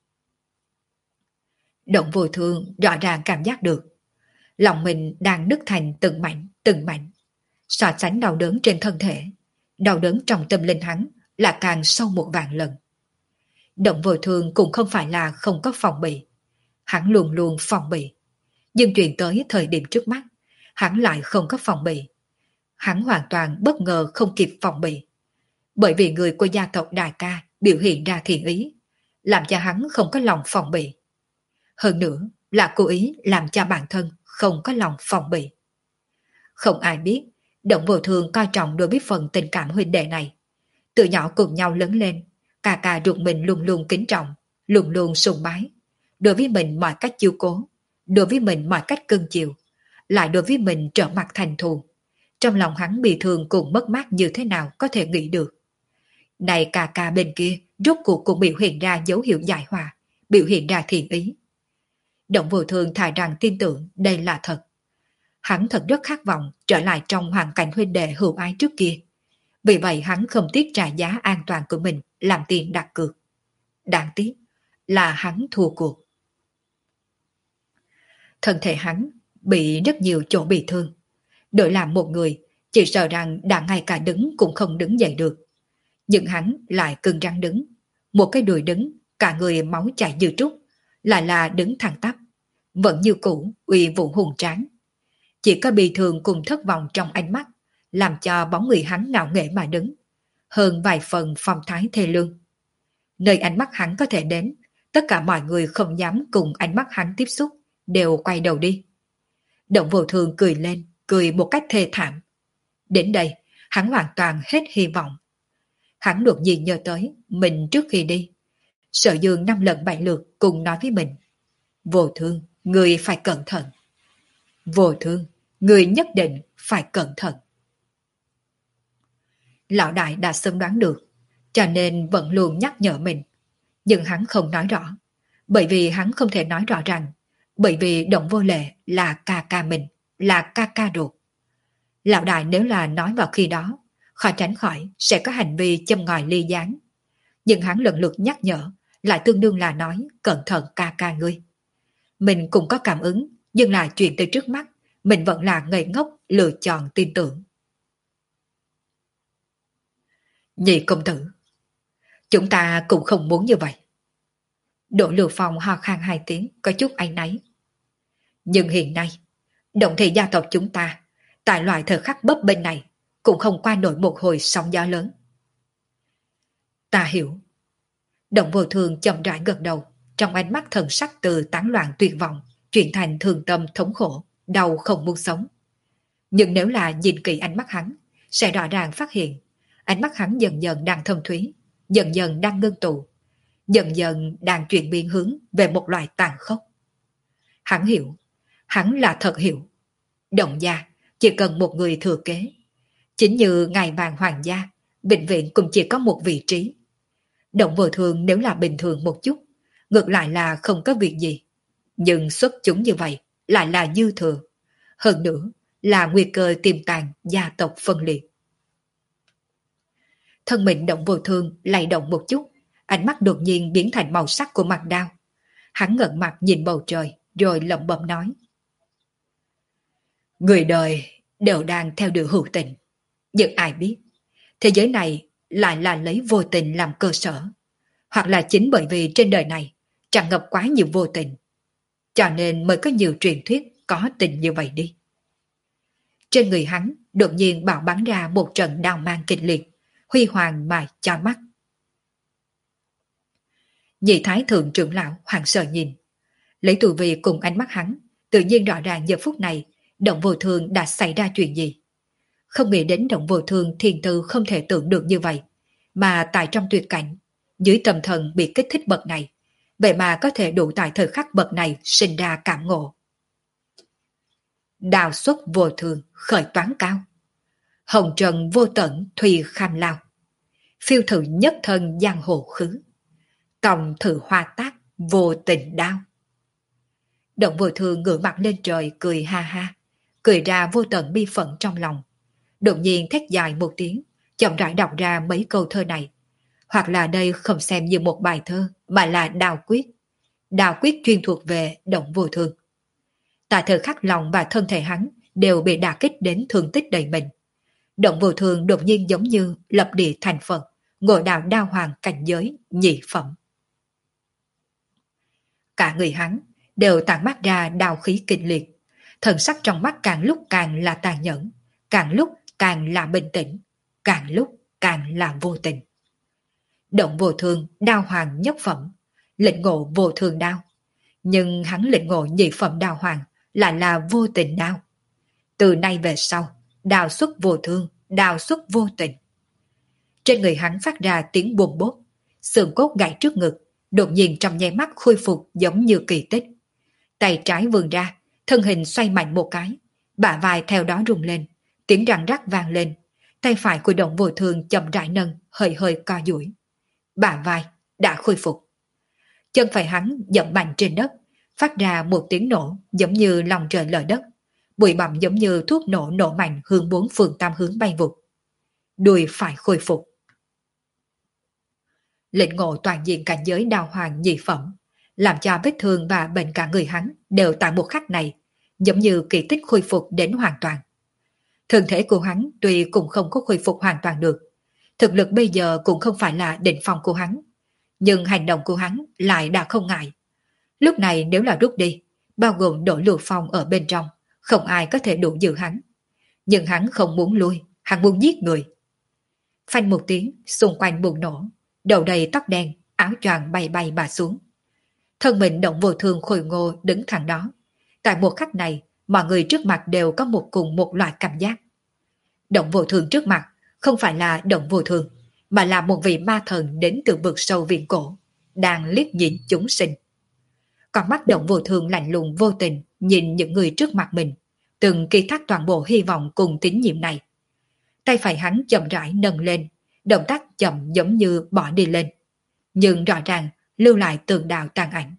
Động Vô Thương rõ ràng cảm giác được lòng mình đang nứt thành từng mảnh từng mảnh. So sánh đau đớn trên thân thể, đau đớn trong tâm linh hắn là càng sâu một vạn lần. Động Vô Thương cũng không phải là không có phòng bị, hắn luôn luôn phòng bị, nhưng chuyện tới thời điểm trước mắt, hắn lại không có phòng bị. Hắn hoàn toàn bất ngờ không kịp phòng bị, bởi vì người của gia tộc Đại Ca biểu hiện ra thiện ý, làm cho hắn không có lòng phòng bị. Hơn nữa, là cố ý làm cho bản thân không có lòng phòng bị. Không ai biết, Động Vô Thường coi trọng đối với phần tình cảm huynh đệ này. Từ nhỏ cùng nhau lớn lên, ca ca ruột mình luôn luôn kính trọng, luôn luôn sùng bái. Đối với mình mọi cách chiếu cố, đối với mình mọi cách cưng chiều, lại đối với mình trở mặt thành thù. Trong lòng hắn bị thương cùng mất mát như thế nào có thể nghĩ được. Này ca ca bên kia, rốt cuộc cũng biểu hiện ra dấu hiệu giải hòa, biểu hiện ra thiện ý. Động Vô Thường thà rằng tin tưởng đây là thật. Hắn thật rất khát vọng trở lại trong hoàn cảnh huynh đệ hữu ái trước kia. Vì vậy hắn không tiếc trả giá an toàn của mình làm tiền đặt cược. Đáng tiếc là hắn thua cuộc. Thân thể hắn bị rất nhiều chỗ bị thương. Đổi làm một người, chỉ sợ rằng đã ngay cả đứng cũng không đứng dậy được. Nhưng hắn lại cứng rắn đứng. Một cái đùi đứng, cả người máu chảy như trút, lại là đứng thẳng tắp. Vẫn như cũ, uy vũ hùng tráng. Chỉ có bị thương cùng thất vọng trong ánh mắt, làm cho bóng người hắn ngạo nghễ mà đứng. Hơn vài phần phong thái thê lương. Nơi ánh mắt hắn có thể đến, tất cả mọi người không dám cùng ánh mắt hắn tiếp xúc, đều quay đầu đi. Động Vô Thường cười lên, cười một cách thê thảm. Đến đây, hắn hoàn toàn hết hy vọng. Hắn đột nhiên nhớ tới mình trước khi đi. Sở Dương năm lần bảy lượt cùng nói với mình. Vô Thương, người phải cẩn thận. Vô Thương, người nhất định phải cẩn thận. Lão đại đã sớm đoán được, cho nên vẫn luôn nhắc nhở mình. Nhưng hắn không nói rõ, bởi vì hắn không thể nói rõ rằng, bởi vì Động Vô Lệ là ca ca mình, là ca ca ruột. Lão đại nếu là nói vào khi đó, khó tránh khỏi sẽ có hành vi châm ngòi ly gián. Nhưng hắn lần lượt nhắc nhở, lại tương đương là nói cẩn thận ca ca ngươi. Mình cũng có cảm ứng, nhưng là chuyện tới trước mắt, mình vẫn là ngây ngốc lựa chọn tin tưởng. Nhị công tử, chúng ta cũng không muốn như vậy. Đỗ Lưu Phong ho khan hai tiếng, có chút áy náy. Nhưng hiện nay, Động Thị gia tộc chúng ta, tại loại thời khắc bấp bênh này, cũng không qua nổi một hồi sóng gió lớn. Ta hiểu. Động Vô Thường chậm rãi gật đầu, trong ánh mắt thần sắc từ tán loạn tuyệt vọng, chuyển thành thương tâm thống khổ, đau không muốn sống. Nhưng nếu là nhìn kỹ ánh mắt hắn, sẽ rõ ràng phát hiện, ánh mắt hắn dần dần đang thâm thúy, dần dần đang ngưng tụ, dần dần đang chuyển biến hướng về một loại tàn khốc. Hắn hiểu, hắn là thật hiểu. Động gia chỉ cần một người thừa kế. Chính như ngài vàng hoàng gia, bệnh viện cũng chỉ có một vị trí. Động Vô Thường nếu là bình thường một chút, ngược lại là không có việc gì. Nhưng xuất chúng như vậy lại là dư thừa. Hơn nữa là nguy cơ tiềm tàng gia tộc phân liệt. Thân mình Động Vô Thường lay động một chút, ánh mắt đột nhiên biến thành màu sắc của mặt đao. Hắn ngẩng mặt nhìn bầu trời, rồi lẩm bẩm nói. Người đời đều đang theo đuổi hữu tình. Nhưng ai biết, thế giới này lại là lấy vô tình làm cơ sở. Hoặc là chính bởi vì trên đời này tràn ngập quá nhiều vô tình, cho nên mới có nhiều truyền thuyết có tình như vậy đi. Trên người hắn đột nhiên bạo bắn ra một trận đao mang kịch liệt, huy hoàng mà cho mắt. Nhị thái thượng trưởng lão hoảng sợ nhìn, lấy tu vi cùng ánh mắt hắn, tự nhiên rõ ràng giờ phút này Động Vô Thường đã xảy ra chuyện gì. Không nghĩ đến Động Vô Thường thiền tư không thể tưởng được như vậy, mà tại trong tuyệt cảnh, dưới tâm thần bị kích thích bậc này, vậy mà có thể đủ tại thời khắc bậc này sinh ra cảm ngộ. Đào xuất vô thường, khởi toán cao. Hồng trần vô tận, thùy kham lao. Phiêu thử nhất thân giang hồ khứ. Tòng thử hoa tác, vô tình đao. Động Vô Thường ngửa mặt lên trời cười ha ha, cười ra vô tận bi phận trong lòng. Đột nhiên thét dài một tiếng, chậm rãi đọc ra mấy câu thơ này. Hoặc là đây không xem như một bài thơ, mà là đào quyết. Đào quyết chuyên thuộc về Động Vô Thường. Tại thời khắc lòng và thân thể hắn đều bị đả kích đến thương tích đầy mình. Động Vô Thường đột nhiên giống như lập địa thành Phật, ngồi đào đao hoàng cảnh giới nhị phẩm. Cả người hắn đều tản mát ra đào khí kịch liệt, thần sắc trong mắt càng lúc càng là tàn nhẫn, càng lúc càng là bình tĩnh, càng lúc càng là vô tình. Động Vô Thường đao hoàng nhất phẩm, lĩnh ngộ vô thường đao. Nhưng hắn lĩnh ngộ nhị phẩm đao hoàng lại là vô tình đao. Từ nay về sau, đao xuất vô thương, đao xuất vô tình. Trên người hắn phát ra tiếng bùm bốp, xương cốt gãy trước ngực, đột nhiên trong nháy mắt khôi phục giống như kỳ tích. Tay trái vươn ra, thân hình xoay mạnh một cái, bả vai theo đó rung lên, tiếng răng rắc vang lên. Tay phải của Động Vô Thương chậm rãi nâng, hơi hơi co duỗi. Bả vai đã khôi phục. Chân phải hắn dậm mạnh trên đất, phát ra một tiếng nổ giống như lòng trời lở đất. Bụi bặm giống như thuốc nổ nổ mạnh hướng bốn phương tam hướng bay vụt. Đùi phải khôi phục. Lĩnh ngộ toàn diện cảnh giới đao hoàng nhị phẩm, làm cho vết thương và bệnh cả người hắn đều tại một khắc này, giống như kỳ tích khôi phục đến hoàn toàn. Thân thể của hắn tuy cũng không có khôi phục hoàn toàn được, thực lực bây giờ cũng không phải là đỉnh phong của hắn, nhưng hành động của hắn lại đã không ngại. Lúc này nếu là rút đi, bao gồm Đỗ Lưu Phong ở bên trong, không ai có thể đủ giữ hắn. Nhưng hắn không muốn lui, hắn muốn giết người. Phanh một tiếng, xung quanh bùng nổ, đầu đầy tóc đen, áo choàng bay bay bà xuống. Thân mình Động Vô Thương khôi ngô đứng thẳng đó. Tại một khắc này, mọi người trước mặt đều có một cùng một loại cảm giác. Động Vô Thương trước mặt không phải là Động Vô Thương, mà là một vị ma thần đến từ vực sâu viễn cổ, đang liếc nhìn chúng sinh. Con mắt Động Vô Thương lạnh lùng vô tình nhìn những người trước mặt mình, từng ký thác toàn bộ hy vọng cùng tín nhiệm này. Tay phải hắn chậm rãi nâng lên, động tác chậm giống như bỏ đi lên, nhưng rõ ràng lưu lại tường đạo tàn ảnh.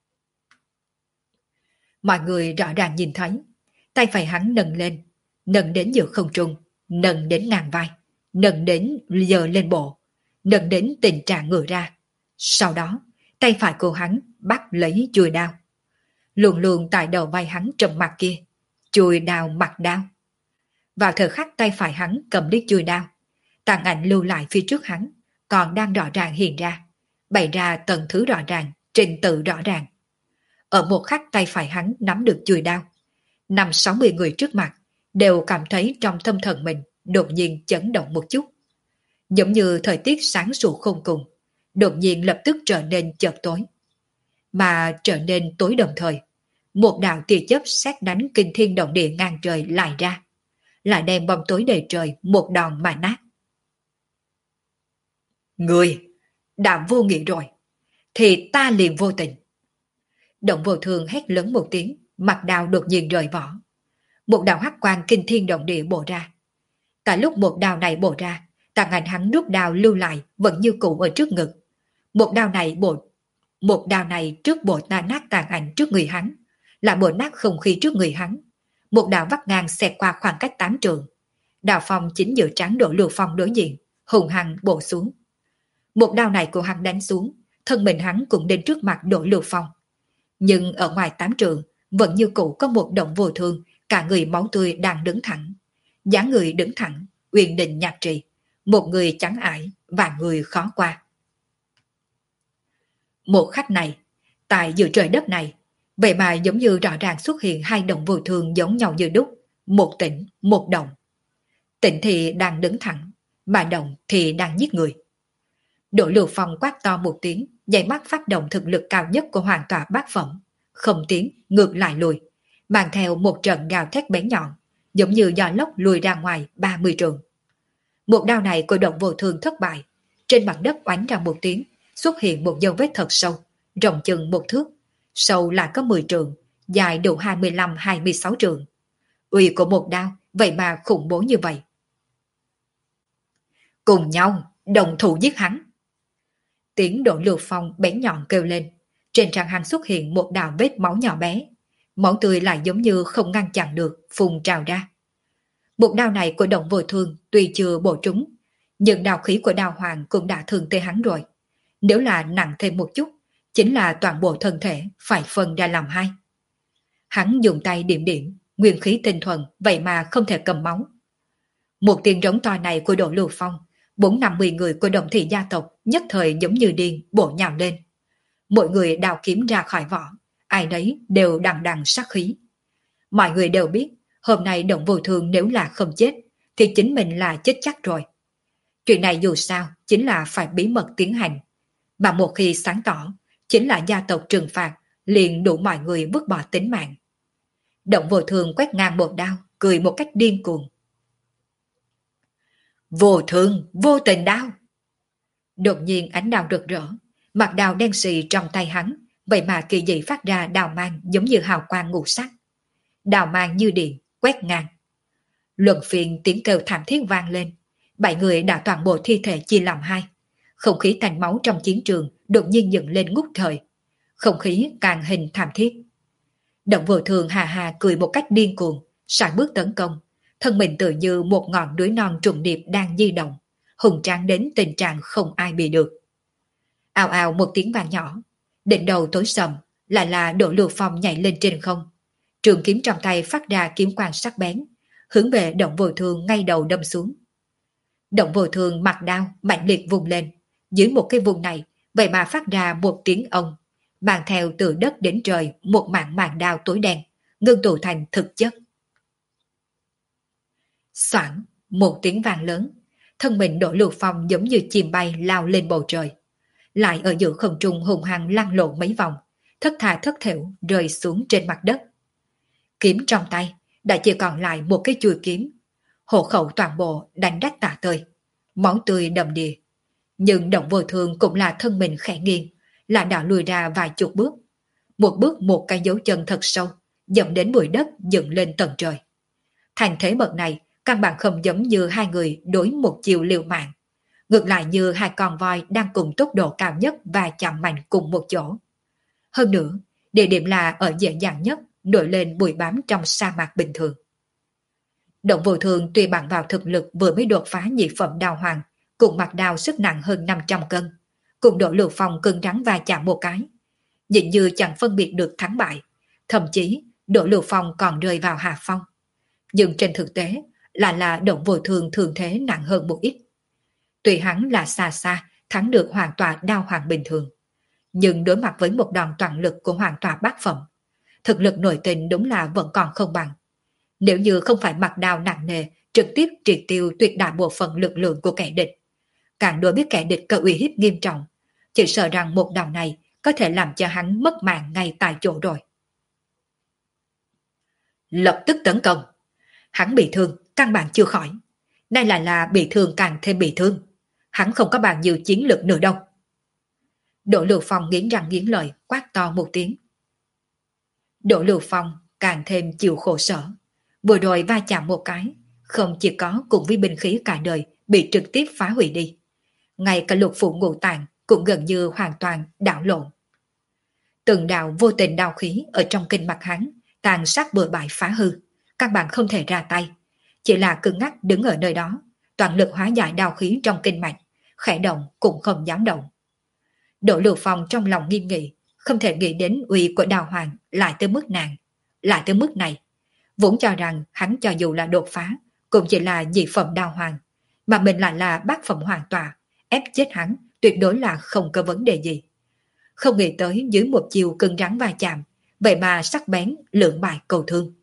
Mọi người rõ ràng nhìn thấy, tay phải hắn nâng lên, nâng đến giữa không trung, nâng đến ngang vai, nâng đến giờ lên bộ, nâng đến tình trạng ngửa ra. Sau đó, tay phải của hắn bắt lấy chuôi đao. Luôn luôn tại đầu vai hắn trầm mặt kia, chuôi đao mặt đao. Vào thời khắc tay phải hắn cầm đít chuôi đao, tàn ảnh lưu lại phía trước hắn, còn đang rõ ràng hiện ra, bày ra tầng thứ rõ ràng, trình tự rõ ràng. Ở một khắc tay phải hắn nắm được chuôi đao, năm sáu mươi người trước mặt đều cảm thấy trong tâm thần mình đột nhiên chấn động một chút. Giống như thời tiết sáng sủa không cùng, đột nhiên lập tức trở nên chợt tối. Mà trở nên tối đồng thời, một đạo tia chớp sét đánh kinh thiên động địa ngang trời lại ra, lại đem bóng tối đầy trời một đòn mà nát. Người đã vô nghĩa rồi, thì ta liền vô tình. Động Vô Thương hét lớn một tiếng, mặt đao đột nhiên rời vỏ. Một đạo hắc quang kinh thiên động địa bổ ra. Tại lúc một đao này bổ ra, tàn ảnh hắn rút đao lưu lại vẫn như cũ ở trước ngực. Một đao này bổ, một đao này trước bổ ta nát tàn ảnh trước người hắn, lại bổ nát không khí trước người hắn. Một đạo vắt ngang xẹt qua khoảng cách tám trượng. Đao phong chính giữa trán Đỗ Lưu Phong đối diện, hùng hăng bổ xuống. Một đao này của hắn đánh xuống, thân mình hắn cũng đến trước mặt Đỗ Lưu Phong. Nhưng ở ngoài tám trượng vẫn như cũ có một Động Vô Thương, cả người máu tươi đang đứng thẳng. Dáng người đứng thẳng, uyển định nhạc trì, một người trắng ải và người khó qua. Một khắc này, tại giữa trời đất này, vậy mà giống như rõ ràng xuất hiện hai Động Vô Thương giống nhau như đúc, một Tĩnh, một Động. Tĩnh thì đang đứng thẳng, mà Động thì đang giết người. Đỗ Lưu Phong quát to một tiếng, dây mắt phát động thực lực cao nhất của hoàn tỏa bát phẩm, không tiến, ngược lại lùi, mang theo một trận gào thét bén nhọn, giống như gió lốc lùi ra ngoài ba mươi trượng. Một đao này của Động Vô Thương thất bại, trên mặt đất oánh ra một tiếng, xuất hiện một dấu vết thật sâu, rộng chừng một thước, sâu là có mười trượng, dài độ hai mươi lăm hai mươi sáu trượng. Uy của một đao, vậy mà khủng bố như vậy. Cùng nhau, đồng thủ giết hắn. Tiếng Đỗ Lưu Phong bén nhọn kêu lên, trên trán hắn xuất hiện một đạo vết máu nhỏ bé, máu tươi lại giống như không ngăn chặn được, phun trào ra. Một đao này của Động Vô Thương tuy chưa bổ trúng, nhưng đao khí của đao hoàng cũng đã thương tê hắn rồi. Nếu là nặng thêm một chút, chính là toàn bộ thân thể phải phân ra làm hai. Hắn dùng tay điểm điểm, nguyên khí tinh thuần, vậy mà không thể cầm máu. Một tiếng rống to này của Đỗ Lưu Phong, bốn năm mươi người của Đồng Thị gia tộc nhất thời giống như điên bổ nhào lên. Mỗi người đào kiếm ra khỏi vỏ, ai nấy đều đằng đằng sát khí. Mọi người đều biết, hôm nay Động Vô Thương nếu là không chết, thì chính mình là chết chắc rồi. Chuyện này dù sao, chính là phải bí mật tiến hành. Mà một khi sáng tỏ, chính là gia tộc trừng phạt, liền đủ mọi người vứt bỏ tính mạng. Động Vô Thường quét ngang một đao, cười một cách điên cuồng. Vô thường, vô tình đao. Đột nhiên ánh đao rực rỡ, mặt đao đen xì trong tay hắn, vậy mà kỳ dị phát ra đao mang giống như hào quang ngũ sắc. Đao mang như điện, quét ngang. Luân phiên tiếng kêu thảm thiết vang lên, bảy người đã toàn bộ thi thể chia làm hai. Không khí tanh máu trong chiến trường đột nhiên dựng lên ngút trời. Không khí càng hình thảm thiết. Động Vô Thường hà hà cười một cách điên cuồng, sải bước tấn công, thân mình tự như một ngọn núi non trùng điệp đang di động, hùng tráng đến tình trạng không ai bị được. Ào ào một tiếng vang nhỏ, đỉnh đầu tối sầm, lại là Đỗ Lưu Phong nhảy lên trên không. Trường kiếm trong tay phát ra kiếm quang sắc bén, hướng về Động Vô Thường ngay đầu đâm xuống. Động Vô Thường mặc đao mạnh liệt vùng lên, dưới một cái vùng này, vậy mà phát ra một tiếng ông, mang theo từ đất đến trời một mảng màng đao tối đen, ngưng tụ thành thực chất. Xoảng, một tiếng vang lớn, thân mình Đỗ Lưu Phong giống như chim bay lao lên bầu trời, lại ở giữa không trung hùng hăng lăn lộn mấy vòng, thất thà thất thểu rơi xuống trên mặt đất. Kiếm trong tay đã chỉ còn lại một cái chuôi kiếm, hộ khẩu toàn bộ đánh rách tả tơi, máu tươi đầm đìa. Nhưng Động Vô Thường cũng là thân mình khẽ nghiêng, là đã lùi ra vài chục bước, một bước một cái dấu chân thật sâu, dẫm đến bụi đất dựng lên tận trời. Thành thế bậc này căn bản không giống như hai người đối một chiều liều mạng, ngược lại như hai con voi đang cùng tốc độ cao nhất và chạm mạnh cùng một chỗ. Hơn nữa, địa điểm là ở dễ dàng nhất, nổi lên bụi bám trong sa mạc bình thường. Động Vô Thường tuy bằng vào thực lực vừa mới đột phá nhị phẩm đao hoàng, cùng mặt đao sức nặng hơn năm trăm cân, cùng Đỗ Lưu Phong cứng rắn va chạm một cái, dường như chẳng phân biệt được thắng bại, thậm chí Đỗ Lưu Phong còn rơi vào hạ phong. Nhưng trên thực tế là là Động Vô Thường thường thế nặng hơn một ít. Tuy hắn là xa xa thắng được hoàn tọa đao hoàng bình thường, nhưng đối mặt với một đòn toàn lực của hoàn tọa bát phẩm, thực lực nội tình đúng là vẫn còn không bằng. Nếu như không phải mặc đao nặng nề trực tiếp triệt tiêu tuyệt đại bộ phận lực lượng của kẻ địch, càng đối biết kẻ địch có uy hiếp nghiêm trọng, chỉ sợ rằng một đòn này có thể làm cho hắn mất mạng ngay tại chỗ rồi. Lập tức tấn công. Hắn bị thương, căn bản chưa khỏi. Nay lại là bị thương càng thêm bị thương. Hắn không có bao nhiêu chiến lực nữa đâu. Đỗ Lưu Phong nghiến răng nghiến lợi, quát to một tiếng. Đỗ Lưu Phong càng thêm chịu khổ sở. Vừa rồi va chạm một cái, không chỉ có cùng với binh khí cả đời bị trực tiếp phá hủy đi. Ngay cả lục phủ ngũ tạng cũng gần như hoàn toàn đảo lộn. Từng đạo vô tình đao khí ở trong kinh mạch hắn tàn sát bừa bãi phá hư, các bạn không thể ra tay, chỉ là cứng ngắc đứng ở nơi đó, toàn lực hóa giải đao khí trong kinh mạch, khẽ động cũng không dám động. Đỗ Lưu Phong trong lòng nghiêm nghị, không thể nghĩ đến uy của đao hoàng lại tới mức nạn, lại tới mức này. Vốn cho rằng hắn cho dù là đột phá cũng chỉ là nhị phẩm đao hoàng, mà mình lại là bát phẩm hoàng tọa, ép chết hắn tuyệt đối là không có vấn đề gì. Không nghĩ tới dưới một chiều cứng rắn va chạm, vậy mà sắc bén lưỡng bại cầu thương.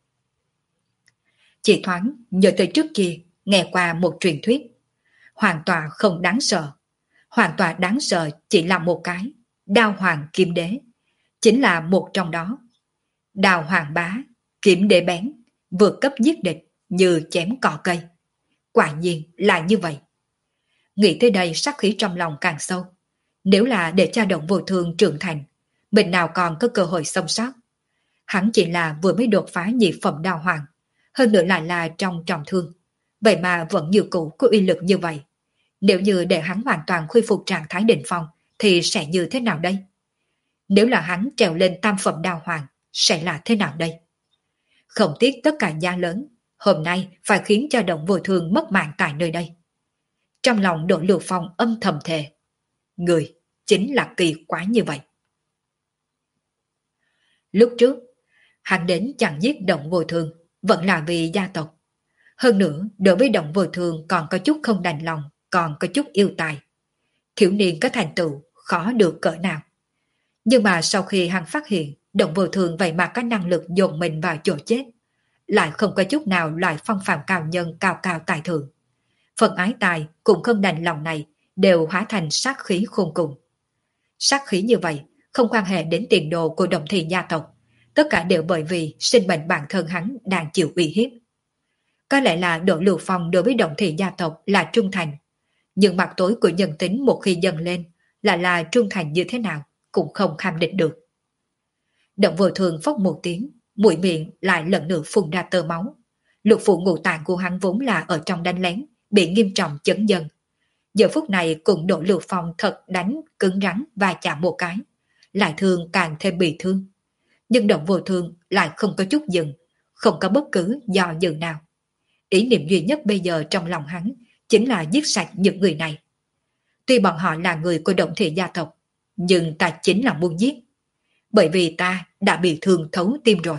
Chỉ thoáng nhớ tới trước kia nghe qua một truyền thuyết, hoàng tọa không đáng sợ, hoàng tọa đáng sợ chỉ là một cái đao hoàng kiếm đế, chính là một trong đó. Đao hoàng bá, kiếm đế bén, vượt cấp giết địch như chém cỏ cây. Quả nhiên là như vậy. Nghĩ tới đây sắc khí trong lòng càng sâu. Nếu là để cho Động Vô Thường trưởng thành, mình nào còn có cơ hội sống sót. Hắn chỉ là vừa mới đột phá nhị phẩm đao hoàng, hơn nữa lại là trong trọng thương, vậy mà vẫn như cũ có uy lực như vậy. Nếu như để hắn hoàn toàn khôi phục trạng thái đỉnh phong thì sẽ như thế nào đây? Nếu là hắn trèo lên tam phẩm đao hoàng, sẽ là thế nào đây? Không tiếc tất cả giá lớn, hôm nay phải khiến cho Động Vô Thường mất mạng tại nơi đây. Trong lòng Đỗ Lưu Phong âm thầm thề, người chính là kỳ quái như vậy. Lúc trước, hắn đến chẳng giết Động Vô Thường, vẫn là vì gia tộc. Hơn nữa, đối với Động Vô Thường còn có chút không đành lòng, còn có chút yêu tài. Thiếu niên có thành tựu, khó được cỡ nào. Nhưng mà sau khi hắn phát hiện Động Vô Thường vậy mà có năng lực dồn mình vào chỗ chết, lại không có chút nào loại phong phạm cao nhân cao cao tài thượng. Phần ái tài cũng không đành lòng này đều hóa thành sát khí khôn cùng. Sát khí như vậy không quan hệ đến tiền đồ của Đồng Thị gia tộc, tất cả đều bởi vì sinh mệnh bản thân hắn đang chịu uy hiếp. Có lẽ là Đỗ Lưu Phong đối với Đồng Thị gia tộc là trung thành, nhưng mặt tối của nhân tính một khi dâng lên là là trung thành như thế nào cũng không kham định được. Động Vô Thường phốc một tiếng, mũi miệng lại lần nữa phun ra tơ máu. Lục phủ ngũ tạng của hắn vốn là ở trong đánh lén, bị nghiêm trọng chấn dần. Giờ phút này cùng Đỗ Lưu Phong thật đánh cứng rắn và chạm một cái, lại thương càng thêm bị thương. Nhưng Động Vô Thường lại không có chút dừng, không có bất cứ do dự nào. Ý niệm duy nhất bây giờ trong lòng hắn chính là giết sạch những người này. Tuy bọn họ là người của Động Thị gia tộc, nhưng ta chính là muốn giết. Bởi vì ta đã bị thương thấu tim rồi.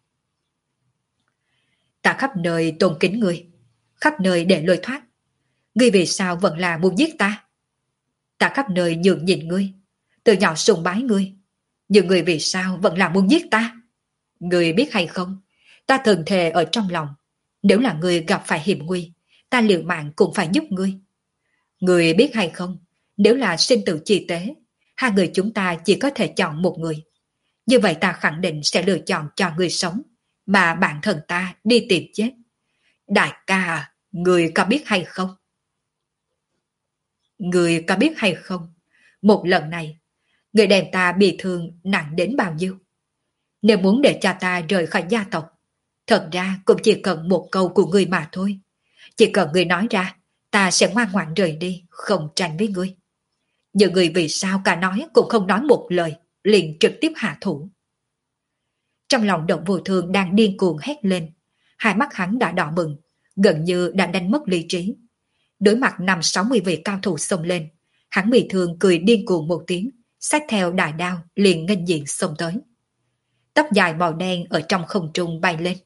Ta khắp nơi tôn kính ngươi, khắp nơi để lôi thoát. Ngươi vì sao vẫn là muốn giết ta? Ta khắp nơi nhường nhịn ngươi, từ nhỏ sùng bái ngươi. Nhưng ngươi vì sao vẫn là muốn giết ta? Ngươi biết hay không, ta thường thề ở trong lòng, nếu là ngươi gặp phải hiểm nguy, ta liều mạng cũng phải giúp ngươi. Ngươi biết hay không, nếu là sinh tử chi tế, hai người chúng ta chỉ có thể chọn một người. Như vậy ta khẳng định sẽ lựa chọn cho ngươi sống, mà bản thân ta đi tìm chết. Đại ca à, ngươi có biết hay không? Ngươi có biết hay không, một lần này, người đem ta bị thương nặng đến bao nhiêu? Nếu muốn để cha ta rời khỏi gia tộc, thật ra cũng chỉ cần một câu của ngươi mà thôi. Chỉ cần ngươi nói ra, ta sẽ ngoan ngoãn rời đi, không tranh với ngươi. Nhưng ngươi vì sao cả nói cũng không nói một lời, liền trực tiếp hạ thủ. Trong lòng Động Vô Thường đang điên cuồng hét lên, hai mắt hắn đã đỏ bừng, gần như đã đánh mất lý trí. Đối mặt năm sáu mươi vị cao thủ xông lên, hắn bị thương cười điên cuồng một tiếng, xách theo đại đao liền nghênh diện xông tới. Tóc dài màu đen ở trong không trung bay lên.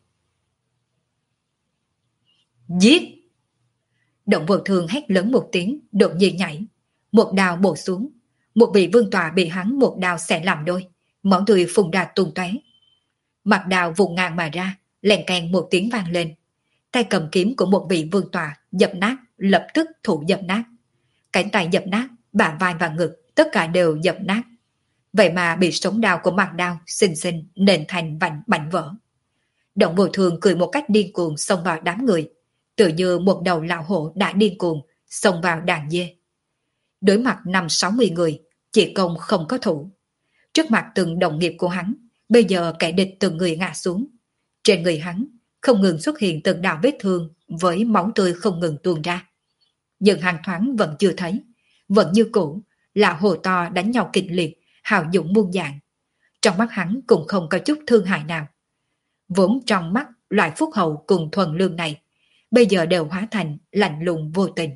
Giết! Động Vô Thường hét lớn một tiếng, đột nhiên nhảy, một đao bổ xuống, một vị vương tọa bị hắn một đao xẻ làm đôi, máu tươi phun ra tung tóe. Mặt đao vùng ngang mà ra, lèn keng một tiếng vang lên. Tay cầm kiếm của một vị vương tọa dập nát, lập tức thủ dập nát. Cánh tay dập nát, bả vai và ngực, tất cả đều dập nát. Vậy mà bị sống đao của mặt đao xinh xinh nền thành vành bảnh vỡ. Động Vô Thường cười một cách điên cuồng xông vào đám người, tự như một đầu lão hổ đã điên cuồng xông vào đàn dê. Đối mặt năm sáu mươi người, chỉ công không có thủ. Trước mặt từng đồng nghiệp của hắn, bây giờ kẻ địch từng người ngã xuống. Trên người hắn không ngừng xuất hiện từng đạo vết thương với máu tươi không ngừng tuôn ra. Nhưng hàng thoáng vẫn chưa thấy, vẫn như cũ là hồ to đánh nhau kịch liệt, hào dũng muôn dạng. Trong mắt hắn cũng không có chút thương hại nào. Vốn trong mắt loại phúc hậu cùng thuần lương này, bây giờ đều hóa thành lạnh lùng vô tình.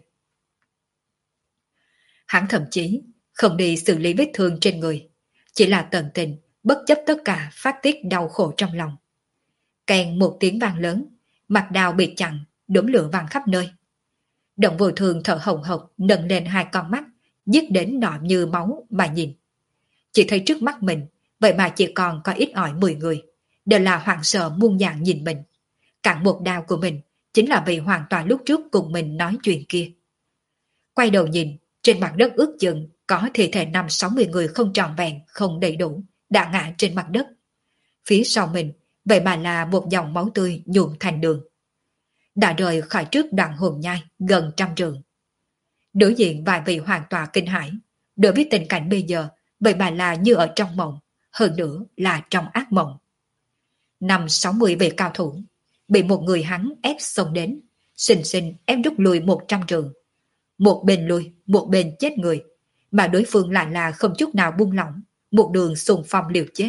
Hắn thậm chí không đi xử lý vết thương trên người, chỉ là tận tình, bất chấp tất cả phát tiết đau khổ trong lòng. Kèn một tiếng vang lớn, mặt đào bị chặn, đốm lửa vàng khắp nơi. Động Vô Thường thở hồng hộc nâng lên hai con mắt, giết đến đỏ như máu mà nhìn. Chỉ thấy trước mắt mình, vậy mà chỉ còn có ít ỏi mười người, đều là hoảng sợ muôn dạng nhìn mình. Cản một đao của mình chính là vì hoàn toàn lúc trước cùng mình nói chuyện kia. Quay đầu nhìn, trên mặt đất ướt chừng có thi thể năm sáu mươi người không tròn vẹn, không đầy đủ, đã ngã trên mặt đất. Phía sau mình, vậy mà là một dòng máu tươi nhuộm thành đường. Đã rời khỏi trước đoạn hồn nhai gần trăm trượng. Đối diện vài vị hoàn toàn kinh hãi, đối với tình cảnh bây giờ, vậy mà là như ở trong mộng, hơn nữa là trong ác mộng. Năm sáu mươi vị cao thủ, bị một người hắn ép xông đến, xinh xinh ép rút lui một trăm trượng. Một bên lui, một bên chết người, mà đối phương lại là không chút nào buông lỏng, một đường xung phong liều chết.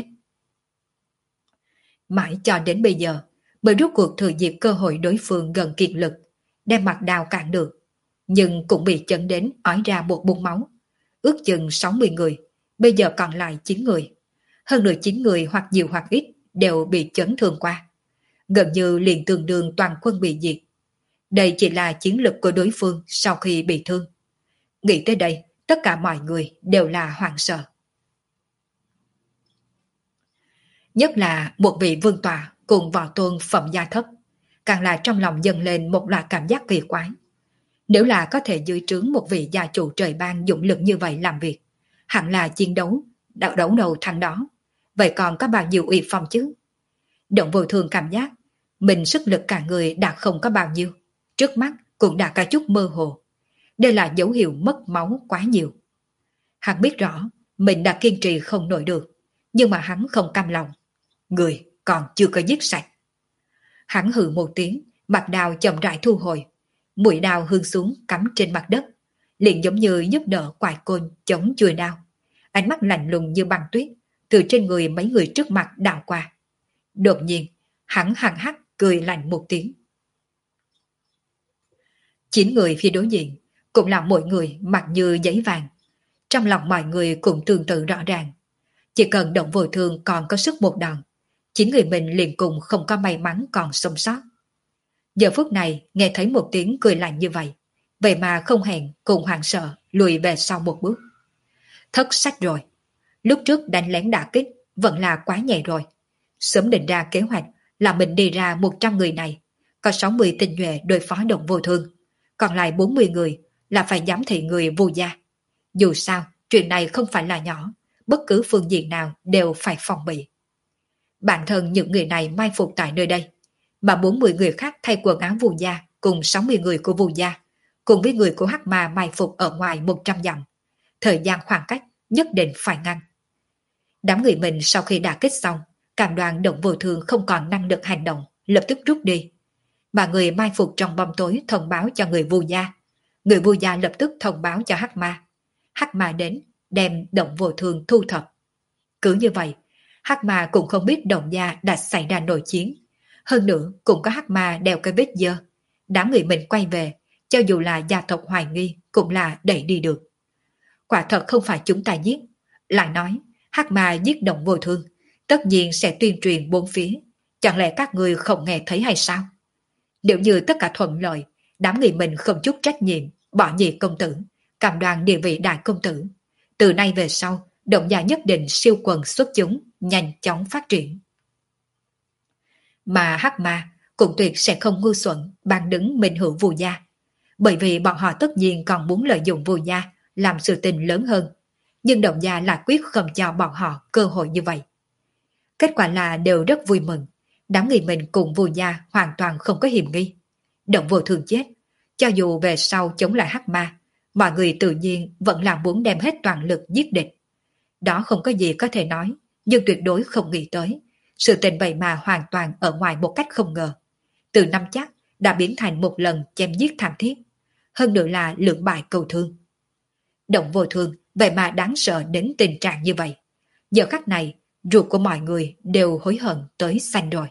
Mãi cho đến bây giờ, mới rút cuộc thừa dịp cơ hội đối phương gần kiệt lực, đem mặt đào cản được, nhưng cũng bị chấn đến ói ra một bụng máu. Ước chừng sáu mươi người, bây giờ còn lại chín người. Hơn nữa chín người hoặc nhiều hoặc ít đều bị chấn thương qua. Gần như liền tương đương toàn quân bị diệt. Đây chỉ là chiến lực của đối phương sau khi bị thương. Nghĩ tới đây, tất cả mọi người đều là hoảng sợ. Nhất là một vị vương tọa cùng võ tôn phẩm gia thấp, càng là trong lòng dâng lên một loại cảm giác kỳ quái. Nếu là có thể dưới trướng một vị gia chủ trời ban dụng lực như vậy làm việc, hẳn là chiến đấu đã đấu đầu thằng đó, vậy còn có bao nhiêu uy phong chứ? Động Vô Thương cảm giác mình sức lực cả người đã không có bao nhiêu, trước mắt cũng đã có chút mơ hồ. Đây là dấu hiệu mất máu quá nhiều. Hắn biết rõ mình đã kiên trì không nổi được, nhưng mà hắn không cam lòng. Người còn chưa có giết sạch. Hắn hừ một tiếng, mặt đào chậm rãi thu hồi. Mũi đào hương xuống cắm trên mặt đất, liền giống như giúp đỡ quải côn chống chùi đao. Ánh mắt lạnh lùng như băng tuyết, từ trên người mấy người trước mặt đảo qua. Đột nhiên, hắn hằng hắc cười lạnh một tiếng. Chín người phía đối diện, cũng là mỗi người mặt như giấy vàng. Trong lòng mọi người cũng tương tự rõ ràng. Chỉ cần Động Vô Thương còn có sức một đòn, chín người mình liền cùng không có may mắn còn sống sót. Giờ phút này nghe thấy một tiếng cười lạnh như vậy, vậy mà không hẹn cùng hoảng sợ lùi về sau một bước. Thất sách rồi. Lúc trước đánh lén đả kích vẫn là quá nhẹ rồi. Sớm định ra kế hoạch là mình đi ra một trăm người này, có sáu mươi tinh nhuệ đối phó Động Vô Thương, còn lại bốn mươi người là phải giám thị người Vu gia. Dù sao, chuyện này không phải là nhỏ, bất cứ phương diện nào đều phải phòng bị. Bản thân những người này mai phục tại nơi đây, mà bốn mươi người khác thay quần áo Vu gia cùng sáu mươi người của Vu gia, cùng với người của Hắc Ma mai phục ở ngoài một trăm dặm. Thời gian khoảng cách nhất định phải ngăn. Đám người mình sau khi đả kích xong, cảm đoàn Động Vô Thương không còn năng lực hành động, lập tức rút đi. Mà người mai phục trong bóng tối thông báo cho người Vu gia. Người Vu gia lập tức thông báo cho Hắc Ma. Hắc Ma đến, đem Động Vô Thương thu thập. Cứ như vậy, Hắc Ma cũng không biết Động gia đã xảy ra nội chiến. Hơn nữa, cũng có Hắc Ma đeo cái vết dơ. Đám người mình quay về, cho dù là gia tộc hoài nghi, cũng là đẩy đi được. Quả thật không phải chúng ta giết. Lại nói, Hắc Ma giết Động Vô Thương, tất nhiên sẽ tuyên truyền bốn phía. Chẳng lẽ các người không nghe thấy hay sao? Nếu như tất cả thuận lợi, đám người mình không chút trách nhiệm, bỏ nhị công tử, cam đoan địa vị đại công tử. Từ nay về sau, Động gia nhất định siêu quần xuất chúng, nhanh chóng phát triển. Mà Hắc Ma cũng tuyệt sẽ không ngu xuẩn ban đứng minh hữu Vu gia, bởi vì bọn họ tất nhiên còn muốn lợi dụng Vu gia làm sự tình lớn hơn, nhưng Động gia là quyết không cho bọn họ cơ hội như vậy. Kết quả là đều rất vui mừng, đám người mình cùng Vu gia hoàn toàn không có hiểm nghi. Động Vô Thương chết, cho dù về sau chống lại Hắc Ma, mọi người tự nhiên vẫn là muốn đem hết toàn lực giết địch. Đó không có gì có thể nói, nhưng tuyệt đối không nghĩ tới. Sự tình vậy mà hoàn toàn ở ngoài một cách không ngờ. Từ năm chắc đã biến thành một lần chém giết thảm thiết. Hơn nữa là lưỡng bại cầu thương. Động Vô Thương vậy mà đáng sợ đến tình trạng như vậy. Giờ khắc này, ruột của mọi người đều hối hận tới xanh rồi.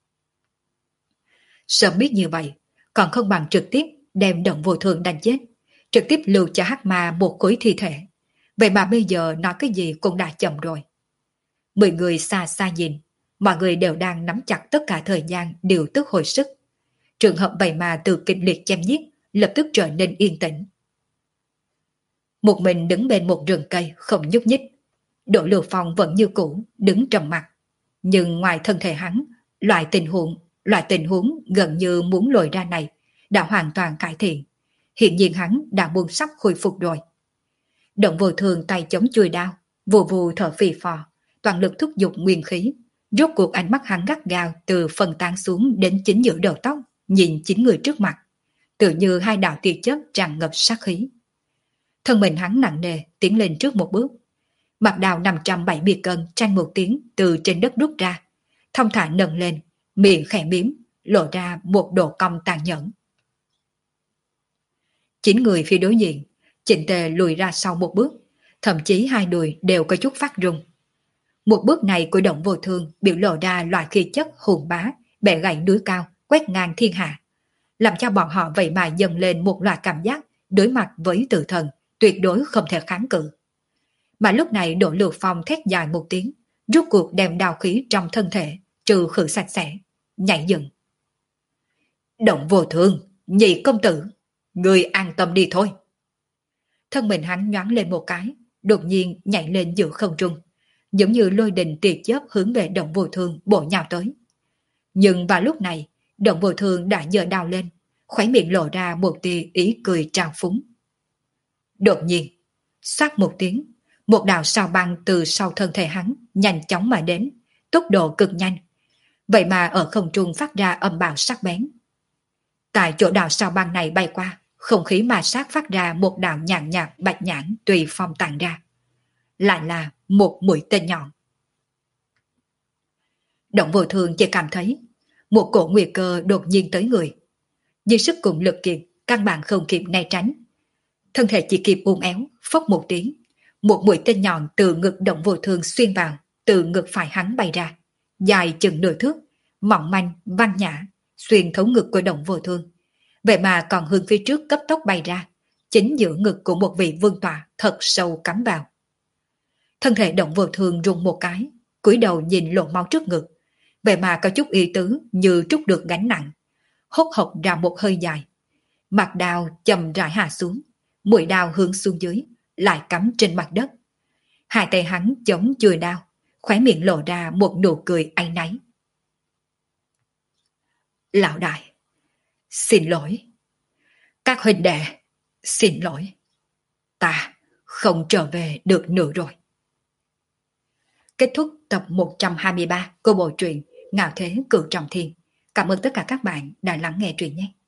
Sớm biết như vậy, còn không bằng trực tiếp đem Động Vô Thương đánh chết, trực tiếp lưu cho Hắc Ma một khối thi thể. Vậy mà bây giờ nói cái gì cũng đã chậm rồi. Mười người xa xa nhìn, mọi người đều đang nắm chặt tất cả thời gian điều tức hồi sức. Trường hợp vậy mà từ kịch liệt chém giết lập tức trở nên yên tĩnh. Một mình đứng bên một rừng cây không nhúc nhích. Đỗ Lưu Phong vẫn như cũ đứng trầm mặt. Nhưng ngoài thân thể hắn, loại tình huống, loại tình huống gần như muốn lồi ra này đã hoàn toàn cải thiện. Hiện nhiên hắn đã buông sắp khôi phục rồi. Động Vô Thương tay chống chuôi đao, vù vù thở phì phò, toàn lực thúc giục nguyên khí. Rốt cuộc ánh mắt hắn gắt gao từ phần tan xuống đến chính giữa đầu tóc, nhìn chín người trước mặt, tự như hai đạo tia chớp tràn ngập sát khí. Thân mình hắn nặng nề tiến lên trước một bước. Mặt đào năm trăm bảy mươi cân tranh một tiếng từ trên đất rút ra, thong thả nâng lên, miệng khẽ miếm, lộ ra một độ cong tàn nhẫn. Chín người phía đối diện, chỉnh tề lùi ra sau một bước, thậm chí hai đùi đều có chút phát rung. Một bước này của Động Vô Thương biểu lộ ra loại khí chất hùng bá, bẻ gãy núi cao, quét ngang thiên hạ, làm cho bọn họ vậy mà dâng lên một loại cảm giác đối mặt với tử thần, tuyệt đối không thể kháng cự. Mà lúc này Đỗ Lưu Phong thét dài một tiếng, rút cuộc đem đào khí trong thân thể trừ khử sạch sẽ, nhảy dựng. Động Vô Thương, nhị công tử, người an tâm đi thôi. Thân mình hắn nhoáng lên một cái, đột nhiên nhảy lên giữa không trung, giống như lôi đình tia chớp hướng về Động Vô Thương bổ nhào tới. Nhưng vào lúc này, Động Vô Thương đã giơ đao lên, khóe miệng lộ ra một tia ý cười trào phúng. Đột nhiên, xoát một tiếng, Một đạo sao băng từ sau thân thể hắn nhanh chóng mà đến, tốc độ cực nhanh. Vậy mà ở không trung phát ra âm bạo sắc bén. Tại chỗ đạo sao băng này bay qua, không khí ma sát phát ra một đạo nhàn nhạt bạch nhãn tùy phong tàn ra. Lại là một mũi tên nhọn. Động Vô Thường chỉ cảm thấy một cổ nguy cơ đột nhiên tới người. Dưới sức cùng lực kiệt, căn bản không kịp né tránh. Thân thể chỉ kịp uốn éo, phốc một tiếng. Một mũi tên nhọn từ ngực Động Vô Thường xuyên vào, từ ngực phải hắn bay ra. Dài chừng nửa thước, mỏng manh, văn nhã, xuyên thấu ngực của Động Vô Thường. Vậy mà còn hướng phía trước cấp tốc bay ra, chính giữa ngực của một vị vương tọa thật sâu cắm vào. Thân thể Động Vô Thường rung một cái, cúi đầu nhìn lỗ máu trước ngực. Vậy mà có chút ý tứ như trút được gánh nặng. Hốt hộc ra một hơi dài. Mặt đào chầm rãi hạ xuống, mũi đào hướng xuống dưới, lại cắm trên mặt đất. Hai tay hắn chống chùi đao, khóe miệng lộ ra một nụ cười áy náy. Lão đại, xin lỗi. Các huynh đệ, xin lỗi. Ta không trở về được nữa rồi. Kết thúc tập một trăm hai mươi ba của bộ truyện Ngạo Thế Cửu Trọng Thiên. Cảm ơn tất cả các bạn đã lắng nghe truyện nhé.